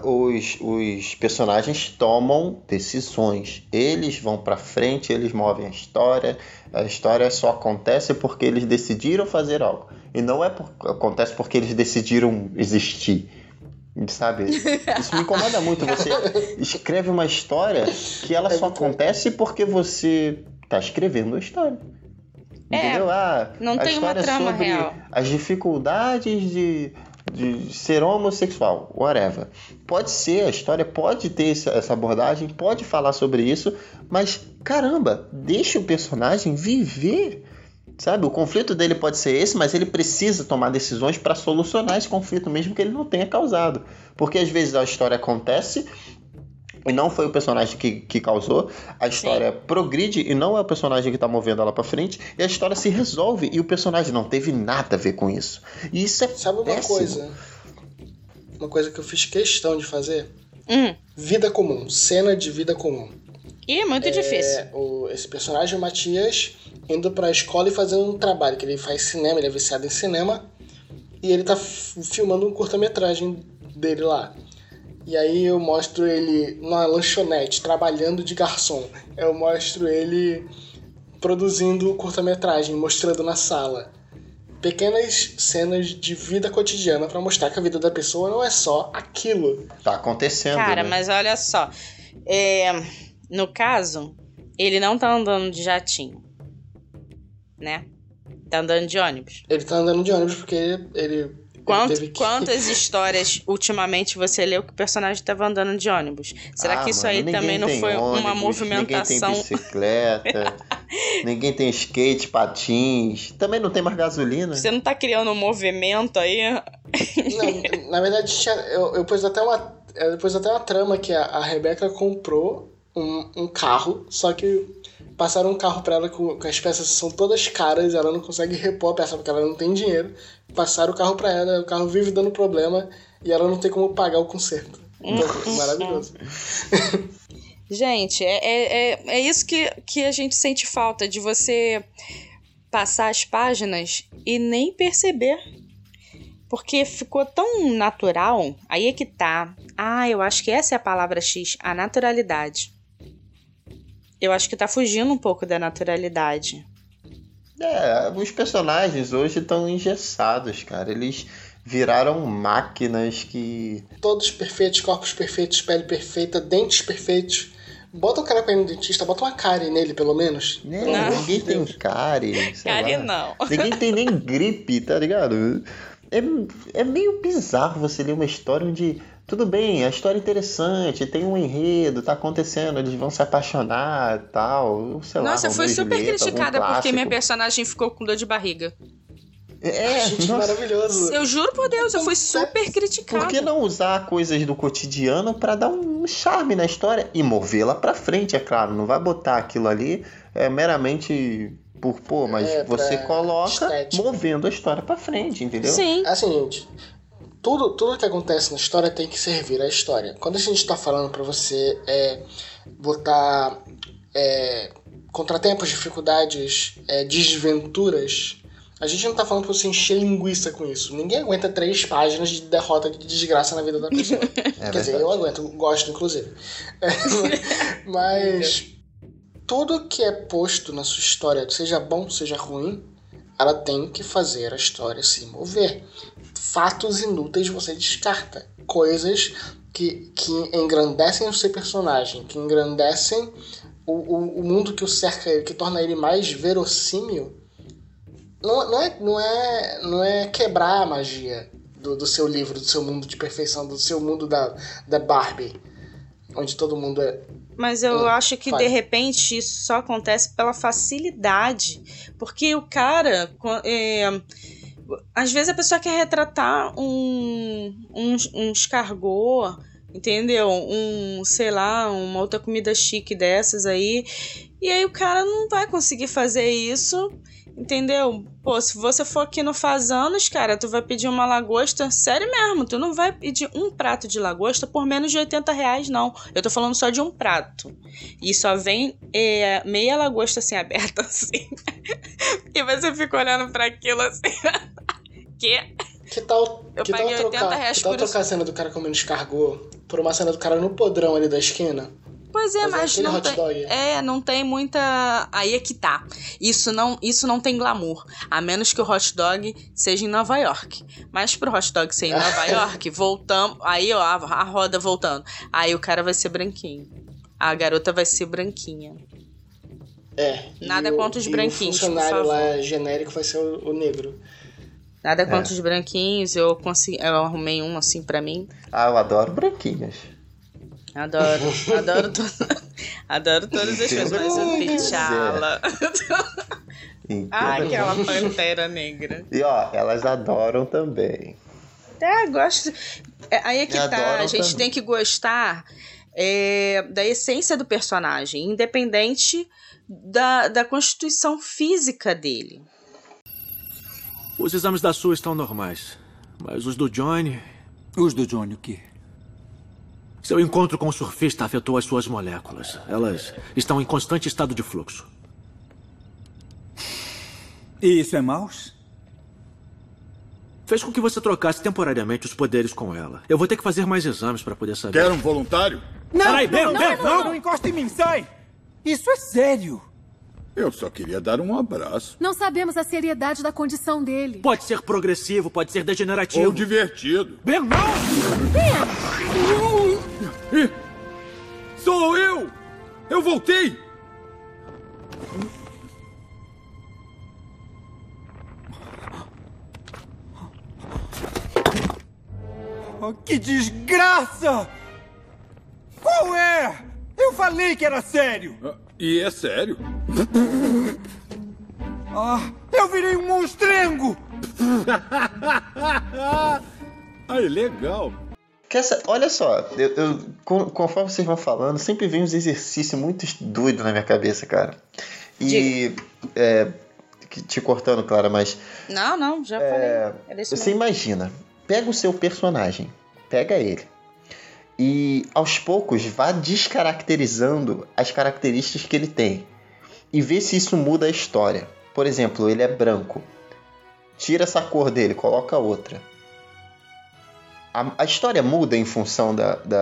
Os personagens tomam decisões. Eles vão pra frente, eles movem a história. A história só acontece porque eles decidiram fazer algo. E não acontece porque eles decidiram existir. Sabe? Isso me incomoda muito. Você escreve uma história que ela só acontece porque você tá escrevendo a história. Entendeu? Não tem uma trama sobre real. As dificuldades de ser homossexual, whatever. Pode ser, a história pode ter essa abordagem, pode falar sobre isso, mas, caramba, deixa o personagem viver. Sabe? O conflito dele pode ser esse, mas ele precisa tomar decisões para solucionar esse conflito, mesmo que ele não tenha causado. Porque às vezes a história acontece e não foi o personagem que causou, a história progride e não é o personagem que está movendo ela para frente, e a história se resolve e o personagem não teve nada a ver com isso. E isso é Sabe uma péssimo. coisa? Uma coisa que eu fiz questão de fazer? Vida comum, cena de vida comum. E é muito difícil. Esse personagem, o Matias, indo pra escola e fazendo um trabalho, que ele faz cinema, ele é viciado em cinema, e ele tá filmando um curta-metragem dele lá. E aí eu mostro ele numa lanchonete, trabalhando de garçom. Eu mostro ele produzindo o curta-metragem, mostrando na sala. pequenas cenas de vida cotidiana pra mostrar que a vida da pessoa não é só aquilo. Tá acontecendo, Cara, né? mas olha só. No caso, ele não tá andando de jatinho, né? Tá andando de ônibus. Ele tá andando de ônibus porque ele teve que... Quantas histórias ultimamente você leu que o personagem tava andando de ônibus? Será que isso aí ninguém também não tem foi ônibus, uma movimentação? Ninguém tem bicicleta, ninguém tem skate, patins, também não tem mais gasolina. Você não tá criando um movimento aí? Não, na verdade, eu pus até uma trama que a Rebeca comprou um carro, só que passaram um carro pra ela com as peças são todas caras, ela não consegue repor a peça porque ela não tem dinheiro. Passaram o carro pra ela, o carro vive dando problema e ela não tem como pagar o conserto. Então, maravilhoso. Gente, é isso que a gente sente falta, de você passar as páginas e nem perceber. Porque ficou tão natural, aí é que tá. Eu acho que essa é a palavra X, a naturalidade. Eu acho que tá fugindo um pouco da naturalidade. Os personagens hoje estão engessados, cara. Eles viraram máquinas que... Todos perfeitos, corpos perfeitos, pele perfeita, dentes perfeitos. Bota o cara pra ir no dentista, bota uma cárie nele, pelo menos. Ninguém tem cárie. Cárie não. Ninguém tem nem gripe, tá ligado? É meio bizarro você ler uma história onde... Tudo bem, a história é interessante, tem um enredo, tá acontecendo, eles vão se apaixonar e tal, sei lá. Nossa, eu fui super criticada porque minha clássico. personagem ficou com dor de barriga. Gente, maravilhoso. Eu juro por Deus, eu fui super criticada. Por que não usar coisas do cotidiano pra dar um charme na história e movê-la pra frente, é claro. Não vai botar aquilo ali meramente por... mas você coloca estética, movendo a história pra frente, entendeu? Sim. Assim, gente... Tudo que acontece na história tem que servir à história. Quando a gente tá falando pra você botar contratempos, dificuldades, desventuras, a gente não tá falando pra você encher linguiça com isso. Ninguém aguenta 3 páginas de derrota, de desgraça na vida da pessoa. Quer dizer, eu aguento, gosto inclusive. Mas tudo que é posto na sua história, seja bom, seja ruim, ela tem que fazer a história se mover. Fatos inúteis você descarta. Coisas que engrandecem o seu personagem, que engrandecem o mundo que o cerca ele, que torna ele mais verossímil. Não é quebrar a magia do seu livro, do seu mundo de perfeição, do seu mundo da Barbie, onde todo mundo é... Mas eu acho que, de repente, isso só acontece pela facilidade. Porque o cara... às vezes a pessoa quer retratar um escargot, entendeu? Sei lá, uma outra comida chique dessas aí. E aí o cara não vai conseguir fazer isso, entendeu? Pô, se você for aqui no Faz Anos, cara, tu vai pedir uma lagosta, sério mesmo, tu não vai pedir um prato de lagosta por menos de R$80, não. Eu tô falando só de um prato. E só vem meia lagosta assim, aberta assim. E você fica olhando pra aquilo assim. Que tal trocar a cena do cara comendo escargot por uma cena do cara no podrão ali da esquina? Pois mas não tem muita... Aí é que tá. Isso não tem glamour. A menos que o hot dog seja em Nova York. Mas pro hot dog ser em Nova York, voltamos... Aí, ó, a roda voltando. Aí o cara vai ser branquinho. A garota vai ser branquinha. Nada contra os branquinhos, por favor. O funcionário lá genérico vai ser o negro. Nada contra os branquinhos. Eu arrumei um assim pra mim. Eu adoro branquinhas. Adoro todas as coisas, mas o T'Challa. Aquela pantera negra. E ó, elas adoram também. Gosto. Aí é que tá, a gente tem que gostar da essência do personagem, independente da constituição física dele. Os exames da sua estão normais, mas os do Johnny... Os do Johnny o quê? Seu encontro com o surfista afetou as suas moléculas. Elas estão em constante estado de fluxo. E isso é mouse? Fez com que você trocasse temporariamente os poderes com ela. Eu vou ter que fazer mais exames para poder saber. Quer um voluntário? Não, não encosta em mim, sai! Isso é sério. Eu só queria dar um abraço. Não sabemos a seriedade da condição dele. Pode ser progressivo, pode ser degenerativo. Ou divertido. Ben, não! Ben! Sou eu! Eu voltei! Oh, que desgraça! Qual é? Eu falei que era sério! E é sério? Eu virei um monstrengo! Ai, legal. Olha só, conforme vocês vão falando, sempre vem uns exercícios muito doidos na minha cabeça, cara. E te cortando, Clara, mas... Não, já falei. Você imagina, pega o seu personagem, pega ele, e aos poucos vá descaracterizando as características que ele tem e vê se isso muda a história. Por exemplo, ele é branco, tira essa cor dele, coloca outra. A história muda em função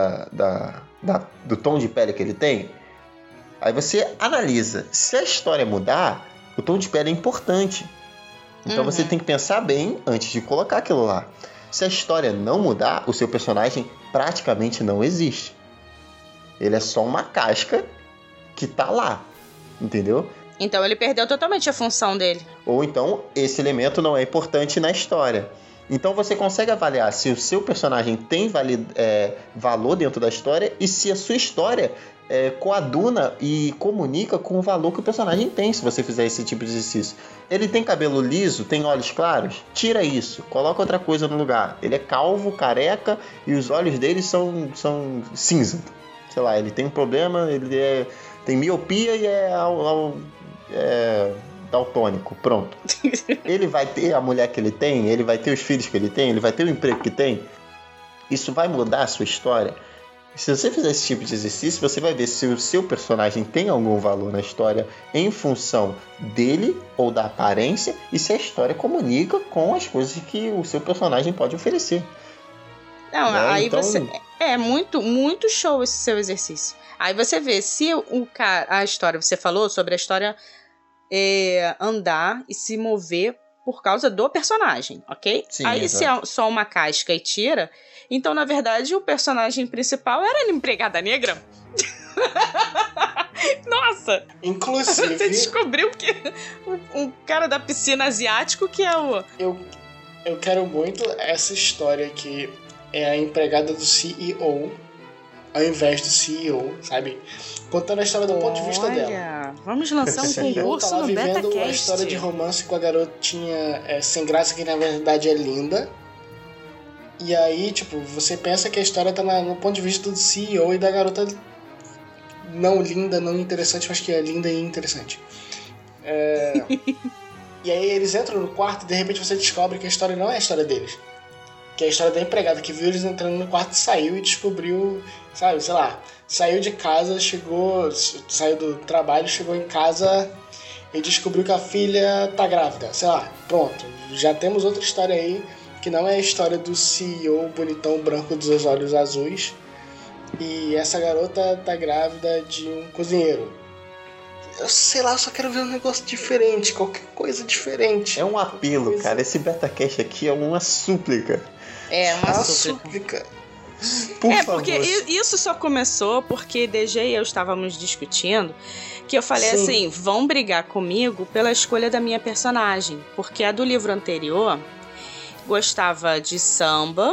do tom de pele que ele tem. Aí você analisa, se a história mudar, o tom de pele é importante. Então você tem que pensar bem antes de colocar aquilo lá. Se a história não mudar, o seu personagem praticamente não existe. Ele é só uma casca que tá lá, entendeu? Então ele perdeu totalmente a função dele. Ou então esse elemento não é importante na história. Então você consegue avaliar se o seu personagem tem valor dentro da história e se a sua história coaduna e comunica com o valor que o personagem tem, se você fizer esse tipo de exercício. Ele tem cabelo liso, tem olhos claros? Tira isso, coloca outra coisa no lugar. Ele é calvo, careca e os olhos dele são cinza. Sei lá, ele tem um problema, tem miopia e é daltônico, pronto. Ele vai ter a mulher que ele tem, ele vai ter os filhos que ele tem, ele vai ter o emprego que tem. Isso vai mudar a sua história? Se você fizer esse tipo de exercício, você vai ver se o seu personagem tem algum valor na história em função dele ou da aparência e se a história comunica com as coisas que o seu personagem pode oferecer. Não, aí então... você... É muito, muito show esse seu exercício. Aí você vê se a história, você falou sobre a história andar e se mover por causa do personagem, ok? Sim, aí exato. Se é só uma casca e tira, então na verdade o personagem principal era a empregada negra. Nossa! Inclusive... Você descobriu que um cara da piscina asiático que é o... Eu quero muito essa história que é a empregada do CEO ao invés do CEO, sabe? Contando a história do ponto de vista dela. Vamos lançar um concurso no BetaCast. Vivendo a história de romance com a garotinha sem graça, que na verdade é linda. E aí, tipo, você pensa que a história tá no ponto de vista do CEO e da garota não linda, não interessante, mas que é linda e interessante. E aí eles entram no quarto e de repente você descobre que a história não é a história deles. Que é a história da empregada que viu eles entrando no quarto, saiu e descobriu, sabe, sei lá, saiu de casa, saiu do trabalho, chegou em casa e descobriu que a filha tá grávida, sei lá, pronto. Já temos outra história aí, que não é a história do CEO bonitão branco dos olhos azuis e essa garota tá grávida de um cozinheiro. Eu sei lá, eu só quero ver um negócio diferente, qualquer coisa diferente. É um apelo, cara. Esse BetaCast aqui é uma súplica. É uma súplica. Por favor. Porque isso só começou porque DG e eu estávamos discutindo que eu falei assim, vão brigar comigo pela escolha da minha personagem. Porque a do livro anterior gostava de samba,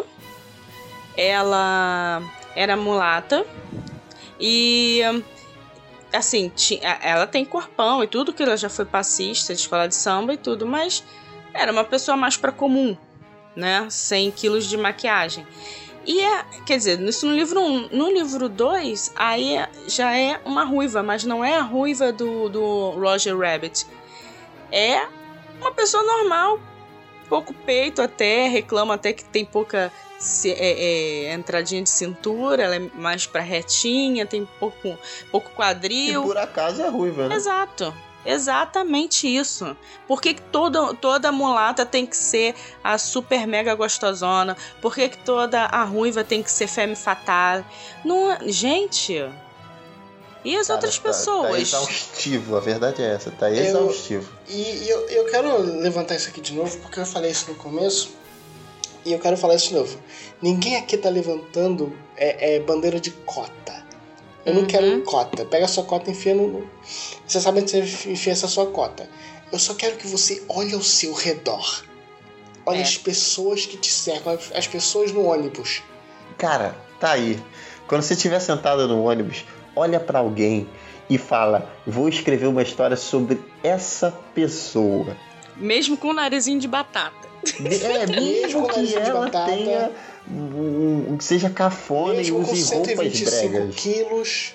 ela era mulata e... assim, ela tem corpão e tudo, que ela já foi passista de escola de samba e tudo, mas era uma pessoa mais pra comum, né? 100 quilos de maquiagem. E quer dizer, isso no livro 1. No livro 2, aí já é uma ruiva, mas não é a ruiva do Roger Rabbit. É uma pessoa normal, pouco peito até, reclama até que tem pouca... entradinha de cintura, ela é mais pra retinha, tem pouco quadril. E por acaso é ruiva, né? Exato, exatamente isso. Por que toda mulata tem que ser a super mega gostosona? Por que toda a ruiva tem que ser femme fatale? Não, gente, E as outras pessoas? Tá exaustivo, a verdade é essa, tá exaustivo. E eu quero levantar isso aqui de novo, porque eu falei isso no começo, e eu quero falar isso de novo. Ninguém aqui tá levantando bandeira de cota. Eu não quero cota. Pega a sua cota e enfia no... Você sabe onde você enfia essa sua cota. Eu só quero que você olhe ao seu redor. Olha as pessoas que te cercam, as pessoas no ônibus. Cara, tá aí. Quando você estiver sentado no ônibus, olha pra alguém e fala: vou escrever uma história sobre essa pessoa. Mesmo com o narizinho de batata. Mesmo que ela tenha... seja cafona mesmo e use roupas 125 bregas. quilos.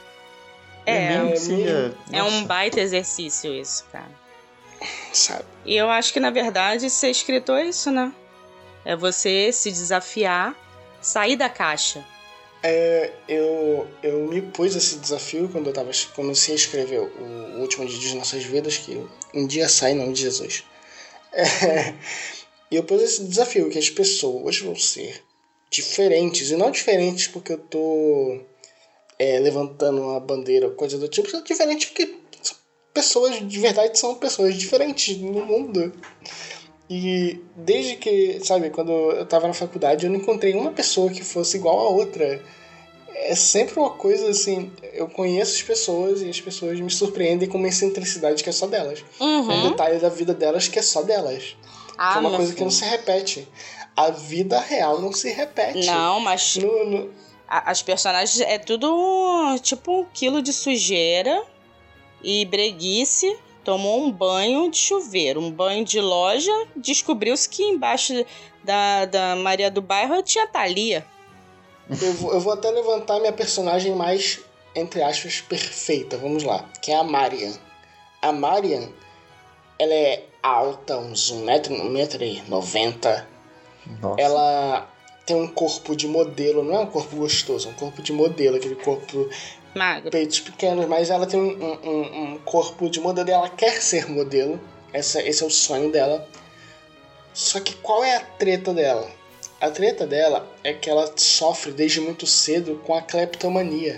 É um baita exercício isso, cara. Sabe? E eu acho que, na verdade, ser escritor é isso, né? É você se desafiar, sair da caixa. Eu me pus esse desafio quando eu comecei a escrever o último dia de nossas vidas, que um dia sai em nome de Jesus. E eu pus esse desafio, que as pessoas vão ser diferentes, e não diferentes porque eu tô levantando uma bandeira ou coisa do tipo, são diferentes porque pessoas de verdade são pessoas diferentes no mundo. E desde que, sabe, quando eu tava na faculdade, eu não encontrei uma pessoa que fosse igual a outra. É sempre uma coisa assim, eu conheço as pessoas e as pessoas me surpreendem com uma excentricidade que é só delas. Um detalhe da vida delas que é só delas. Que é uma coisa que não se repete. A vida real não se repete. Não, mas as personagens é tudo tipo 1 quilo de sujeira e breguice. Tomou um banho de chuveiro, um banho de loja. Descobriu-se que embaixo da Maria do Bairro tinha Thalia. Eu vou até levantar minha personagem mais, entre aspas, perfeita. Vamos lá. Que é a Marian. A Marian, ela é alta, uns 1,90m. Nossa. Ela tem um corpo de modelo. Não é um corpo gostoso, é um corpo de modelo. Aquele corpo... magro. Peitos pequenos, mas ela tem um corpo de modelo e ela quer ser modelo. Esse é o sonho dela. Só que qual é a treta dela? A treta dela é que ela sofre desde muito cedo com a cleptomania.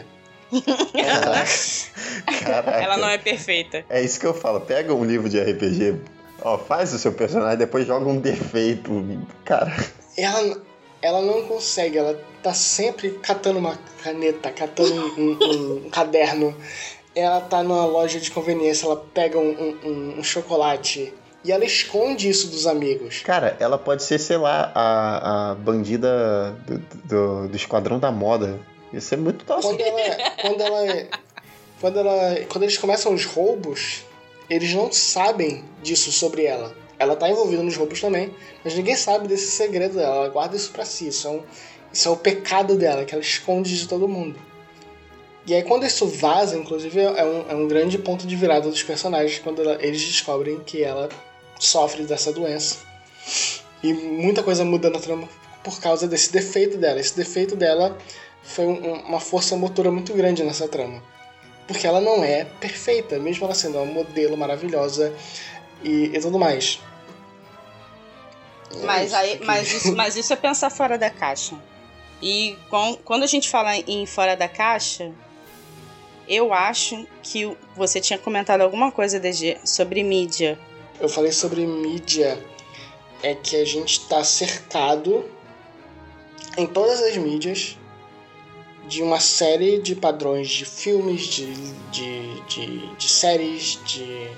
Caraca. Ela não é perfeita. É isso que eu falo. Pega um livro de RPG, faz o seu personagem, depois joga um defeito. Cara... Ela não consegue, ela tá sempre catando uma caneta, catando um caderno. Ela tá numa loja de conveniência, ela pega um chocolate e ela esconde isso dos amigos. Cara, ela pode ser, sei lá, a bandida do Esquadrão da Moda. Isso é muito top. Quando eles começam os roubos, eles não sabem disso sobre ela. Ela tá envolvida nos roubos também, mas ninguém sabe desse segredo dela. Ela guarda isso pra si. Isso é o pecado dela, que ela esconde de todo mundo. E aí quando isso vaza, inclusive, é um grande ponto de virada dos personagens, quando eles descobrem que ela sofre dessa doença. E muita coisa muda na trama por causa desse defeito dela. Esse defeito dela foi uma força motora muito grande nessa trama. Porque ela não é perfeita, mesmo ela sendo uma modelo maravilhosa e tudo mais. Mas isso é pensar fora da caixa. E quando a gente fala em fora da caixa, eu acho que você tinha comentado alguma coisa, DG, sobre mídia. Eu falei sobre mídia. É que a gente está cercado em todas as mídias de uma série de padrões de filmes, de séries, de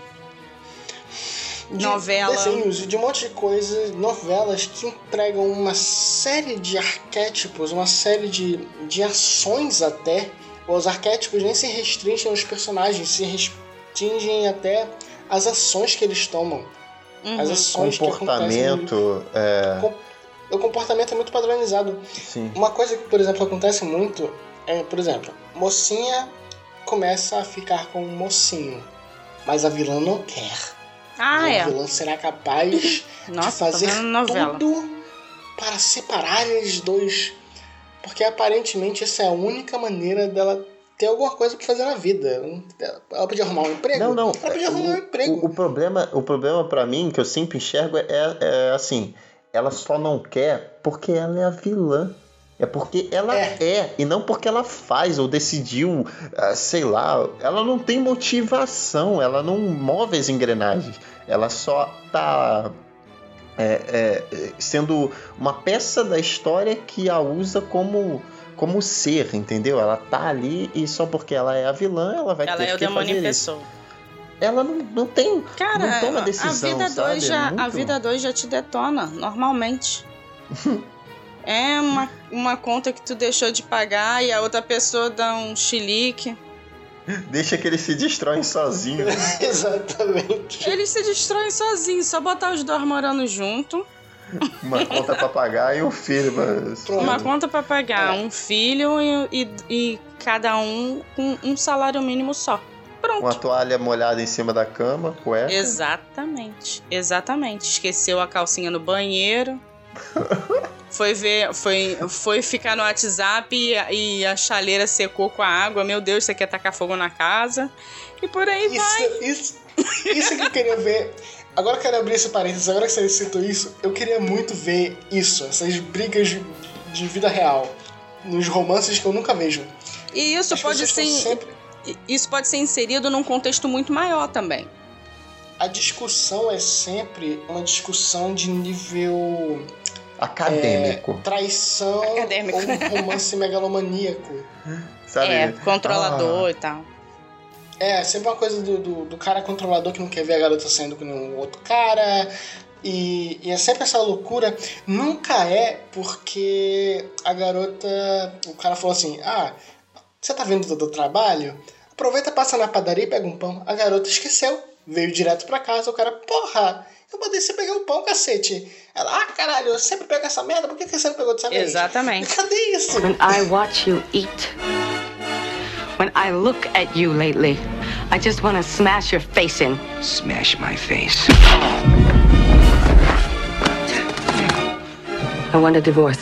novela, desenhos e de um monte de coisas, novelas que empregam uma série de arquétipos, uma série de ações até. Os arquétipos nem se restringem aos personagens, se restringem até às ações que eles tomam. As ações comportamento, que acontecem. O comportamento é muito padronizado. Sim. Uma coisa que, por exemplo, acontece muito é, por exemplo, mocinha começa a ficar com um mocinho, mas a vilã não quer. A vilã será capaz de fazer tudo para separar eles dois. Porque aparentemente essa é a única maneira dela ter alguma coisa pra fazer na vida. Ela podia arrumar um emprego? Não. Ela podia arrumar um emprego. O problema pra mim, que eu sempre enxergo, é assim, ela só não quer porque ela é a vilã. É porque ela é, e não porque ela faz ou decidiu, sei lá. Ela não tem motivação, ela não move as engrenagens. Ela só tá sendo uma peça da história que a usa como ser, entendeu? Ela tá ali e só porque ela é a vilã, ela vai ter que fazer isso. Ela é o demônio em pessoa. Ela não tem, cara, não toma decisão, a vida 2 já te detona, normalmente. É uma conta que tu deixou de pagar e a outra pessoa dá um chilique. Deixa que eles se destroem sozinhos. Exatamente. Eles se destroem sozinhos, só botar os dois morando junto. Uma conta pra pagar e um filho. Mas... Uma conta pra pagar, um filho e cada um com um salário mínimo só. Pronto. Uma toalha molhada em cima da cama, cueca. Exatamente. Esqueceu a calcinha no banheiro. Foi ficar no WhatsApp e a chaleira secou com a água. Meu Deus, você quer tacar fogo na casa? E por aí vai. Isso que eu queria ver. Agora eu quero abrir esse parênteses. Agora que você citou isso, eu queria muito ver isso. Essas brigas de vida real. Nos romances que eu nunca vejo. E isso pode ser inserido num contexto muito maior também. A discussão é sempre uma discussão de nível... acadêmico. Traição acadêmico. Ou um romance megalomaníaco. Sabe? Controlador e tal. Sempre uma coisa do cara controlador que não quer ver a garota saindo com um outro cara. E é sempre essa loucura. Nunca é porque a garota... O cara falou assim, você tá vindo do trabalho? Aproveita, passa na padaria e pega um pão. A garota esqueceu. Veio direto pra casa. O cara, porra... Eu mandei você pegar o pão, cacete. Ela, caralho, eu sempre pego essa merda, por que você não pegou dessa vez? Exatamente. Cadê isso? When I watch you eat, when I look at you lately, I just want to smash your face in. Smash my face. I want a divorce.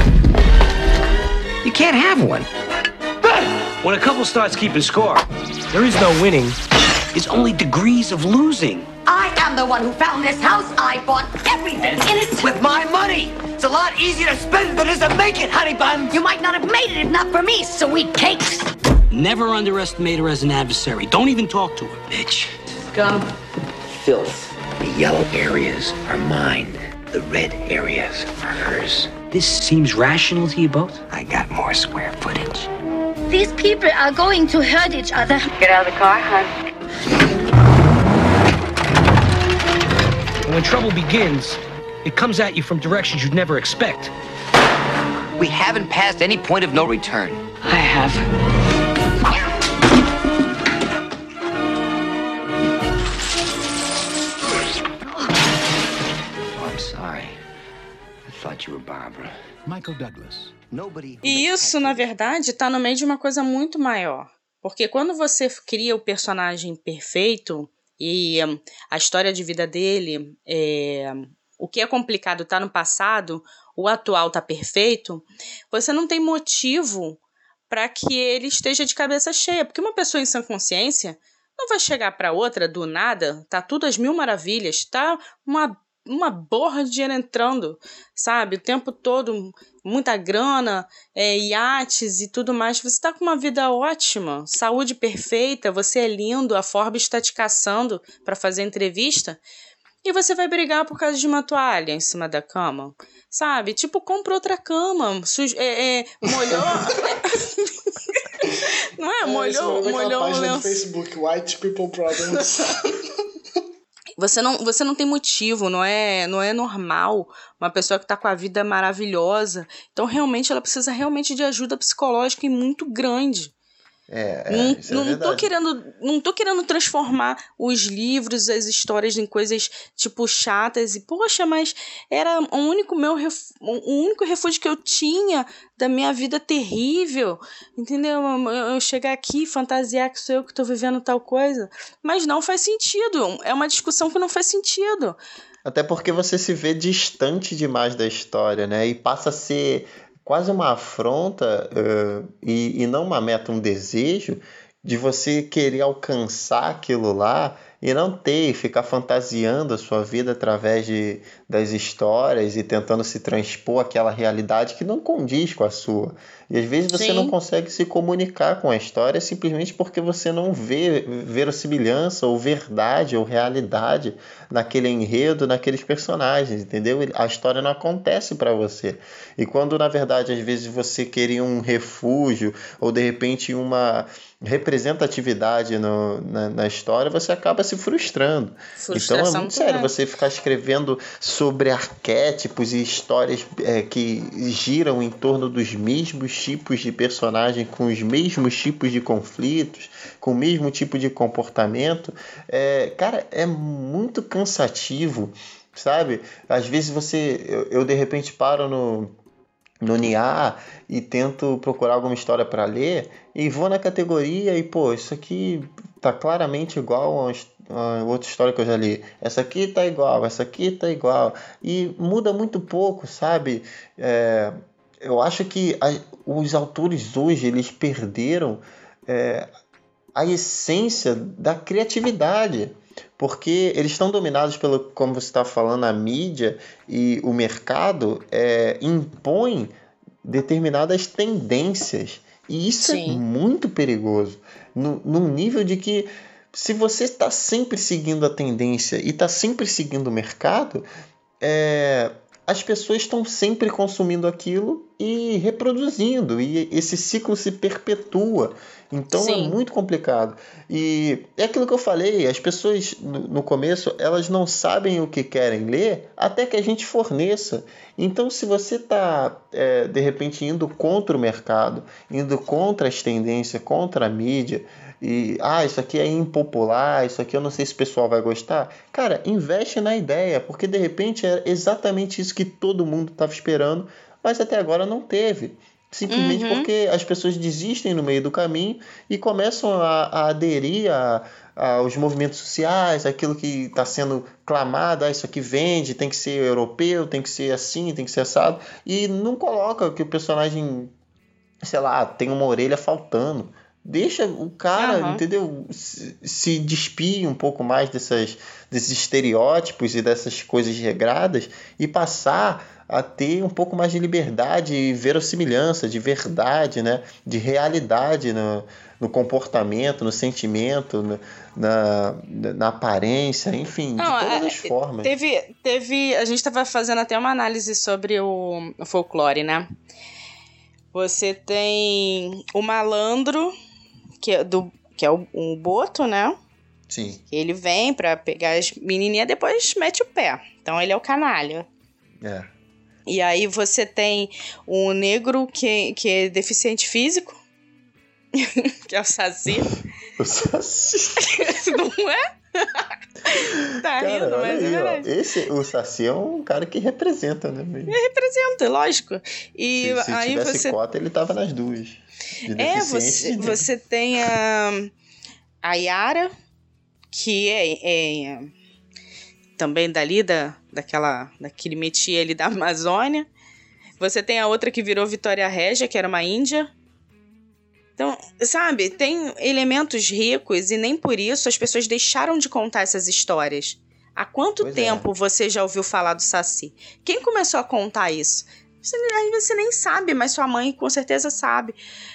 You can't have one. When a couple starts keeping score, there is no winning. It's only degrees of losing. I am the one who found this house. I bought everything in it. With my money. It's a lot easier to spend than it is to make it, honey bun. You might not have made it if not for me, sweet cakes. Never underestimate her as an adversary. Don't even talk to her, bitch. Scum. Filth. The yellow areas are mine. The red areas are hers. This seems rational to you both? I got more square footage. These people are going to hurt each other. Get out of the car, hon. And when trouble begins, it comes at you from directions you'd never expect. We haven't passed any point of no return. I have. Oh, I'm sorry. I thought you were Barbara. Michael Douglas. E isso, na verdade, tá no meio de uma coisa muito maior. Porque quando você cria o personagem perfeito e a história de vida dele, o que é complicado tá no passado, o atual tá perfeito, você não tem motivo para que ele esteja de cabeça cheia. Porque uma pessoa em sã consciência não vai chegar para outra do nada, tá tudo às mil maravilhas, tá uma borra de dinheiro entrando, sabe? O tempo todo, muita grana, iates e tudo mais. Você tá com uma vida ótima, saúde perfeita, você é lindo, a Forbes está te caçando para fazer entrevista e você vai brigar por causa de uma toalha em cima da cama, sabe? Tipo, compra outra cama, molhou... Não é? Molhou página lenço. Do Facebook, White People Problems. Você não tem motivo, não é normal uma pessoa que está com a vida maravilhosa. Então, realmente, ela precisa realmente de ajuda psicológica e muito grande. Não tô querendo transformar os livros, as histórias em coisas, tipo, chatas. E, poxa, mas era o único refúgio que eu tinha da minha vida terrível. Entendeu? Eu chegar aqui e fantasiar que sou eu que tô vivendo tal coisa. Mas não faz sentido. É uma discussão que não faz sentido. Até porque você se vê distante demais da história, né? E passa a ser... quase uma afronta e não uma meta, um desejo de você querer alcançar aquilo lá e não ter, ficar fantasiando a sua vida através das histórias e tentando se transpor àquela realidade que não condiz com a sua. E às vezes você não consegue se comunicar com a história simplesmente porque você não vê verossimilhança ou verdade ou realidade naquele enredo, naqueles personagens, entendeu? A história não acontece para você. E quando, na verdade, às vezes você queria um refúgio ou, de repente, uma representatividade na história, você acaba se frustrando. Então é muito sério você ficar escrevendo sobre arquétipos e histórias que giram em torno dos mesmos tipos de personagem, com os mesmos tipos de conflitos, com o mesmo tipo de comportamento. Cara, é muito cansativo, sabe? Às vezes eu de repente paro no NIA e tento procurar alguma história para ler e vou na categoria e, isso aqui tá claramente igual a outra história que eu já li. Essa aqui tá igual, essa aqui tá igual. E muda muito pouco, sabe? Eu acho que os autores hoje, eles perderam a essência da criatividade. Porque eles estão dominados pelo, como você está falando, a mídia e o mercado impõe determinadas tendências. E isso é muito perigoso. Num nível de que, se você está sempre seguindo a tendência e está sempre seguindo o mercado, as pessoas estão sempre consumindo aquilo e reproduzindo. E esse ciclo se perpetua. Então é muito complicado. E é aquilo que eu falei, as pessoas no começo, elas não sabem o que querem ler até que a gente forneça. Então, se você está, de repente, indo contra o mercado, indo contra as tendências, contra a mídia, e isso aqui é impopular, isso aqui eu não sei se o pessoal vai gostar, cara, investe na ideia, porque de repente é exatamente isso que todo mundo estava esperando, mas até agora não teve. Simplesmente porque as pessoas desistem no meio do caminho e começam a aderir aos movimentos sociais, aquilo que está sendo clamado, isso aqui vende, tem que ser europeu, tem que ser assim, tem que ser assado, e não coloca que o personagem, sei lá, tem uma orelha faltando. Deixa o cara, entendeu, se despir um pouco mais desses estereótipos e dessas coisas regradas e passar a ter um pouco mais de liberdade e verossimilhança, de verdade, né? De realidade no comportamento, no sentimento, na aparência, enfim, de todas as formas. A gente estava fazendo até uma análise sobre o folclore, né? Você tem o malandro, que é o boto, né? Sim. Ele vem pra pegar as menininhas e depois mete o pé. Então ele é o canalha. E aí você tem o negro que é deficiente físico, que é o Saci. O Saci. Não é? Tá rindo, mas é verdade. O Saci é um cara que representa, né? Ele representa, lógico. E se aí tivesse cota, ele tava nas duas. Você tem a Yara, que é também dali, daquele métier ali da Amazônia. Você tem a outra que virou Vitória Régia, que era uma índia. Então, sabe, tem elementos ricos e nem por isso as pessoas deixaram de contar essas histórias. Há quanto tempo você já ouviu falar do Saci? Quem começou a contar isso? Você nem sabe, mas sua mãe com certeza sabe.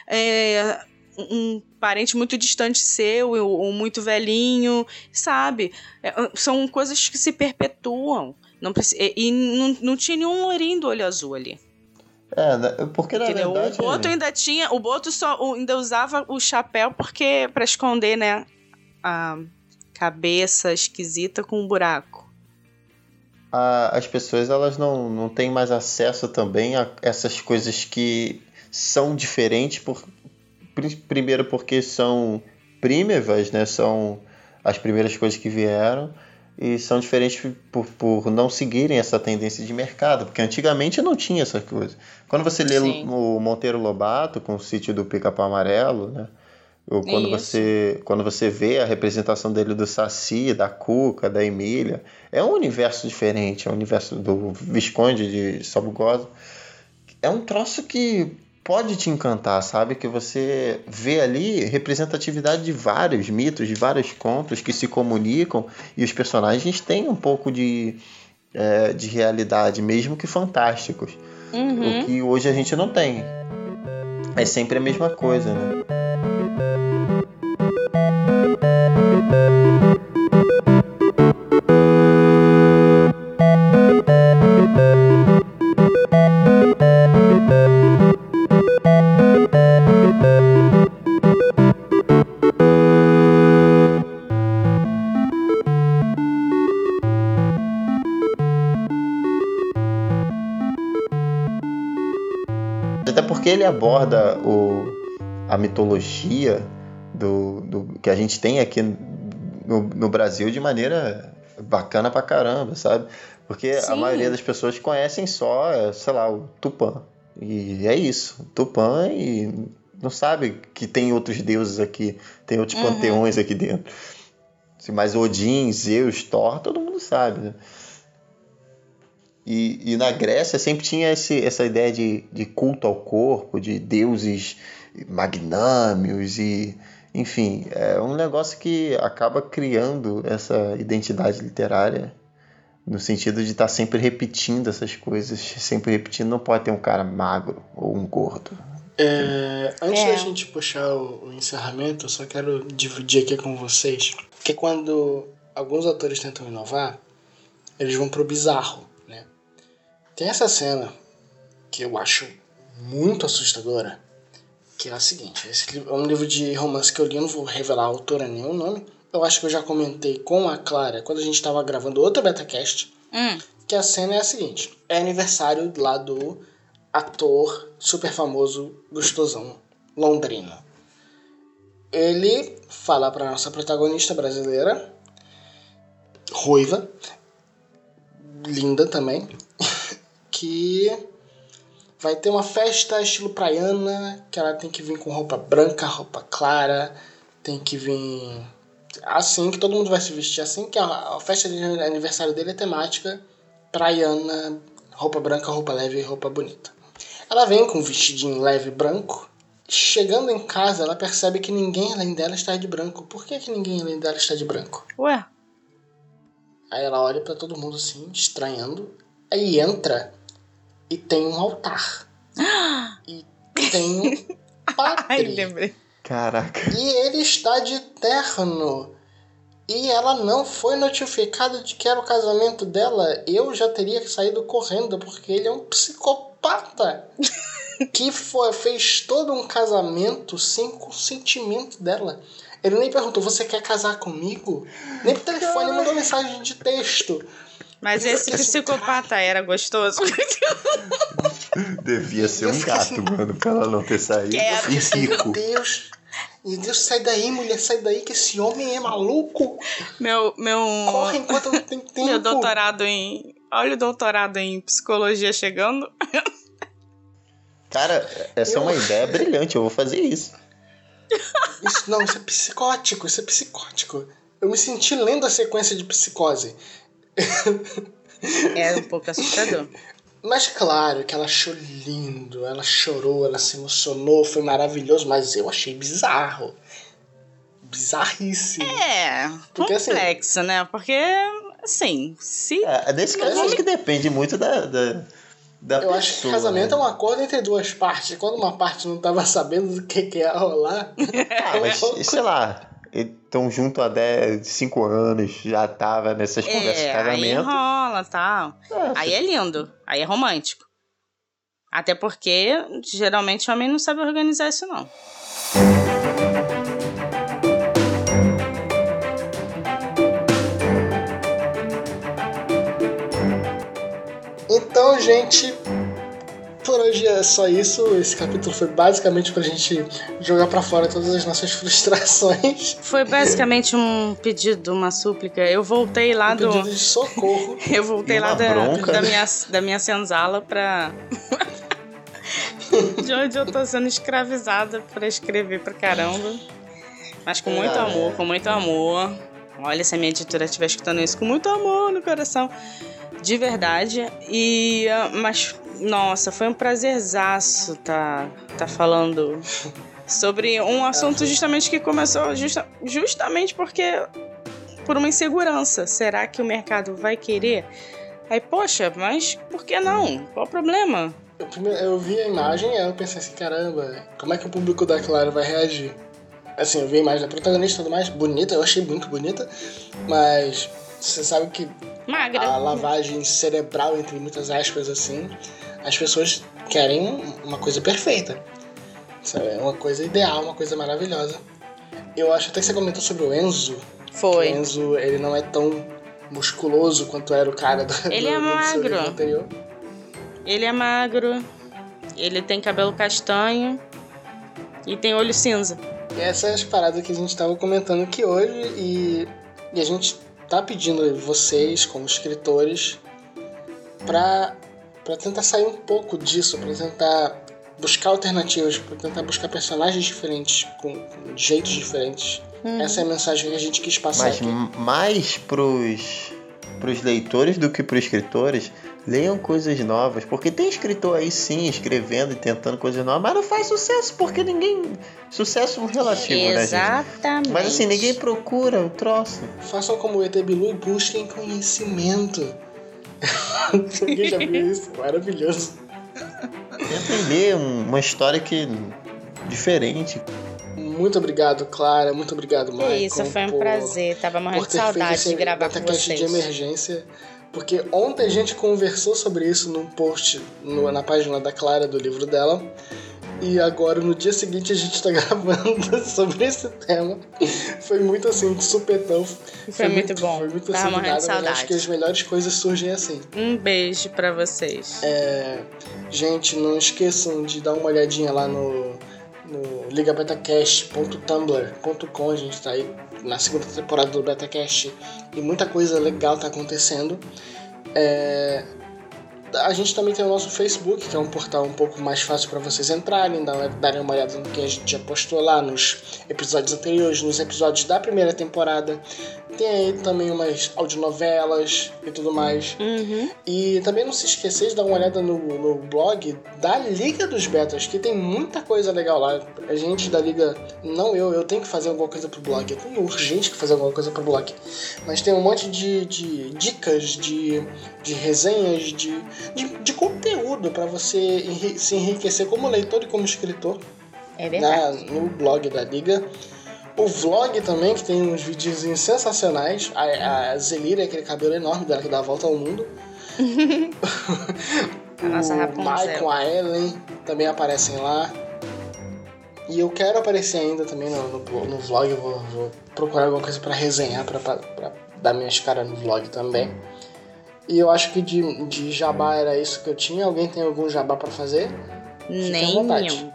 Um parente muito distante seu, ou muito velhinho, sabe? São coisas que se perpetuam. Não tinha nenhum loirinho do olho azul ali. Porque na verdade... O Boto ainda usava o chapéu para esconder, né? A cabeça esquisita com um buraco. As pessoas, elas não têm mais acesso também a essas coisas que são diferentes, primeiro porque são primevas, né? São as primeiras coisas que vieram, e são diferentes por não seguirem essa tendência de mercado, porque antigamente não tinha essa coisa. Quando você lê o Monteiro Lobato com o Sítio do Pica-Pau Amarelo, né? Ou quando você vê a representação dele do Saci, da Cuca, da Emília, é um universo diferente, é um universo do Visconde de Sabugosa. É um troço que pode te encantar, sabe? Que você vê ali representatividade de vários mitos, de vários contos que se comunicam e os personagens têm um pouco de realidade, mesmo que fantásticos. O que hoje a gente não tem. É sempre a mesma coisa, né? Até porque ele aborda a mitologia do que a gente tem aqui no Brasil de maneira bacana pra caramba, sabe? Porque Sim. a maioria das pessoas conhecem só, sei lá, o Tupã. E é isso, Tupã, e não sabe que tem outros deuses aqui, tem outros panteões aqui dentro. Mas Odin, Zeus, Thor, todo mundo sabe, né? E na Grécia sempre tinha essa ideia de culto ao corpo, de deuses magnâmios e... Enfim, é um negócio que acaba criando essa identidade literária no sentido de estar sempre repetindo essas coisas. Sempre repetindo, não pode ter um cara magro ou um gordo. Antes da gente puxar o encerramento, eu só quero dividir aqui com vocês que quando alguns autores tentam inovar, eles vão pro bizarro. Tem essa cena que eu acho muito assustadora, que é a seguinte. Esse é um livro de romance que eu li, eu não vou revelar a autora nem o nome. Eu acho que eu já comentei com a Clara quando a gente estava gravando outro BetaCast, que a cena é a seguinte. É aniversário lá do ator super famoso, gostosão, londrino. Ele fala para nossa protagonista brasileira, ruiva, linda também, que vai ter uma festa estilo praiana, que ela tem que vir com roupa branca, roupa clara, tem que vir assim, que todo mundo vai se vestir assim, que a festa de aniversário dele é temática praiana, roupa branca, roupa leve e roupa bonita. Ela vem com um vestidinho leve branco, chegando em casa ela percebe que ninguém além dela está de branco. Por que ninguém além dela está de branco? Ué? Aí ela olha pra todo mundo assim, estranhando, aí entra e tem um altar. E tem um padre. Ai, lembrei. Caraca. E ele está de terno. E ela não foi notificada de que era o casamento dela. Eu já teria saído correndo, porque ele é um psicopata. Que fez todo um casamento sem consentimento dela. Ele nem perguntou, você quer casar comigo? Nem por telefone, mandou mensagem de texto. Mas esse psicopata era gostoso. Devia ser um gato, mano, pra ela não ter saído. E rico. Meu Deus, sai daí, mulher, sai daí, que esse homem é maluco. Corre enquanto não tem tempo. Meu doutorado em... Olha o doutorado em psicologia chegando. Cara, essa é uma ideia brilhante, eu vou fazer isso. Isso é psicótico, isso é psicótico. Eu me senti lendo a sequência de Psicose. É um pouco assustador. Mas claro que ela achou lindo, ela chorou, ela se emocionou, foi maravilhoso, mas eu achei bizarro. Bizarríssimo. Porque, complexo, assim, né? Porque, assim, se... nesse caso, acho que depende muito da eu pessoa, acho que casamento é um acordo entre duas partes. Quando uma parte não tava sabendo do que ia rolar... mas, sei lá... Estão junto há 5 anos, já tava nessas conversas de casamento. Aí enrola e tal. Aí é lindo, aí é romântico. Até porque, geralmente, o homem não sabe organizar isso, não. Então, gente... Por hoje é só isso. Esse capítulo foi basicamente pra gente jogar pra fora todas as nossas frustrações. Foi basicamente um pedido, uma súplica. Eu voltei lá do... pedido de socorro. Eu voltei lá da minha senzala pra... de onde eu tô sendo escravizada pra escrever pra caramba. Mas com muito amor, com muito amor. Olha, se a minha editora estiver escutando isso, com muito amor no coração. De verdade. Mas Nossa, foi um prazerzaço tá falando sobre um assunto justamente que começou justamente porque por uma insegurança. Será que o mercado vai querer? Aí, poxa, mas por que não? Qual o problema? Eu vi a imagem e eu pensei assim, caramba, como é que o público da Clara vai reagir? Assim, eu vi a imagem da protagonista e tudo mais, bonita, eu achei muito bonita, mas você sabe que magra. A lavagem cerebral, entre muitas aspas, assim, as pessoas querem uma coisa perfeita, sabe? Uma coisa ideal, uma coisa maravilhosa. Eu acho até que você comentou sobre o Enzo. Foi. O Enzo, ele não é tão musculoso quanto era o cara do Ele é magro. Anterior. Ele é magro, ele tem cabelo castanho e tem olho cinza. E essas as paradas que a gente tava comentando aqui hoje e a gente tá pedindo vocês, como escritores, pra tentar sair um pouco disso, pra tentar buscar alternativas, pra tentar buscar personagens diferentes, com jeitos diferentes. Essa é a mensagem que a gente quis passar aqui. Mas mais pros leitores do que pros escritores, leiam coisas novas, porque tem escritor aí sim, escrevendo e tentando coisas novas, mas não faz sucesso, porque sucesso relativo, né, gente? Exatamente. Mas assim, ninguém procura o troço. Façam como o ET Bilu e busquem conhecimento. Alguém já viu isso? Maravilhoso. Tentem ler uma história diferente. Muito obrigado, Clara. Muito obrigado, Maicon. Isso, foi um prazer. Tava morrendo de saudade de gravar com vocês. De emergência. Porque ontem a gente conversou sobre isso num post na página da Clara, do livro dela. E agora, no dia seguinte, a gente tá gravando sobre esse tema. Foi muito assim, de supetão. Foi muito bom. Foi muito tava assim, morrendo de saudade. Acho que as melhores coisas surgem assim. Um beijo pra vocês. Gente, não esqueçam de dar uma olhadinha lá no ligabetacast.tumblr.com. A gente tá aí na segunda temporada do Betacast e muita coisa legal tá acontecendo. A gente também tem o nosso Facebook, que é um portal um pouco mais fácil para vocês entrarem, darem uma olhada no que a gente já postou lá nos episódios anteriores, nos episódios da primeira temporada. Tem aí também umas audionovelas e tudo mais. E também não se esquecer de dar uma olhada no blog da Liga dos Betas, que tem muita coisa legal lá. A gente da Liga, não eu tenho que fazer alguma coisa pro blog. Eu tenho urgente que fazer alguma coisa pro blog. Mas tem um monte de dicas, de resenhas, de conteúdo para você se enriquecer como leitor e como escritor. É verdade. No blog da Liga. O vlog também, que tem uns videozinhos sensacionais. A Zelira, aquele cabelo enorme dela que dá a volta ao mundo. A nossa o Maicon, a Ellen também aparecem lá. E eu quero aparecer ainda também no vlog. Eu vou procurar alguma coisa pra resenhar, pra dar minhas caras no vlog também. E eu acho que de jabá era isso que eu tinha. Alguém tem algum jabá pra fazer? Nenhum.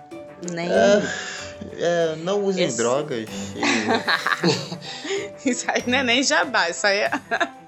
Não usem drogas. Isso aí não é nem jabá, isso aí é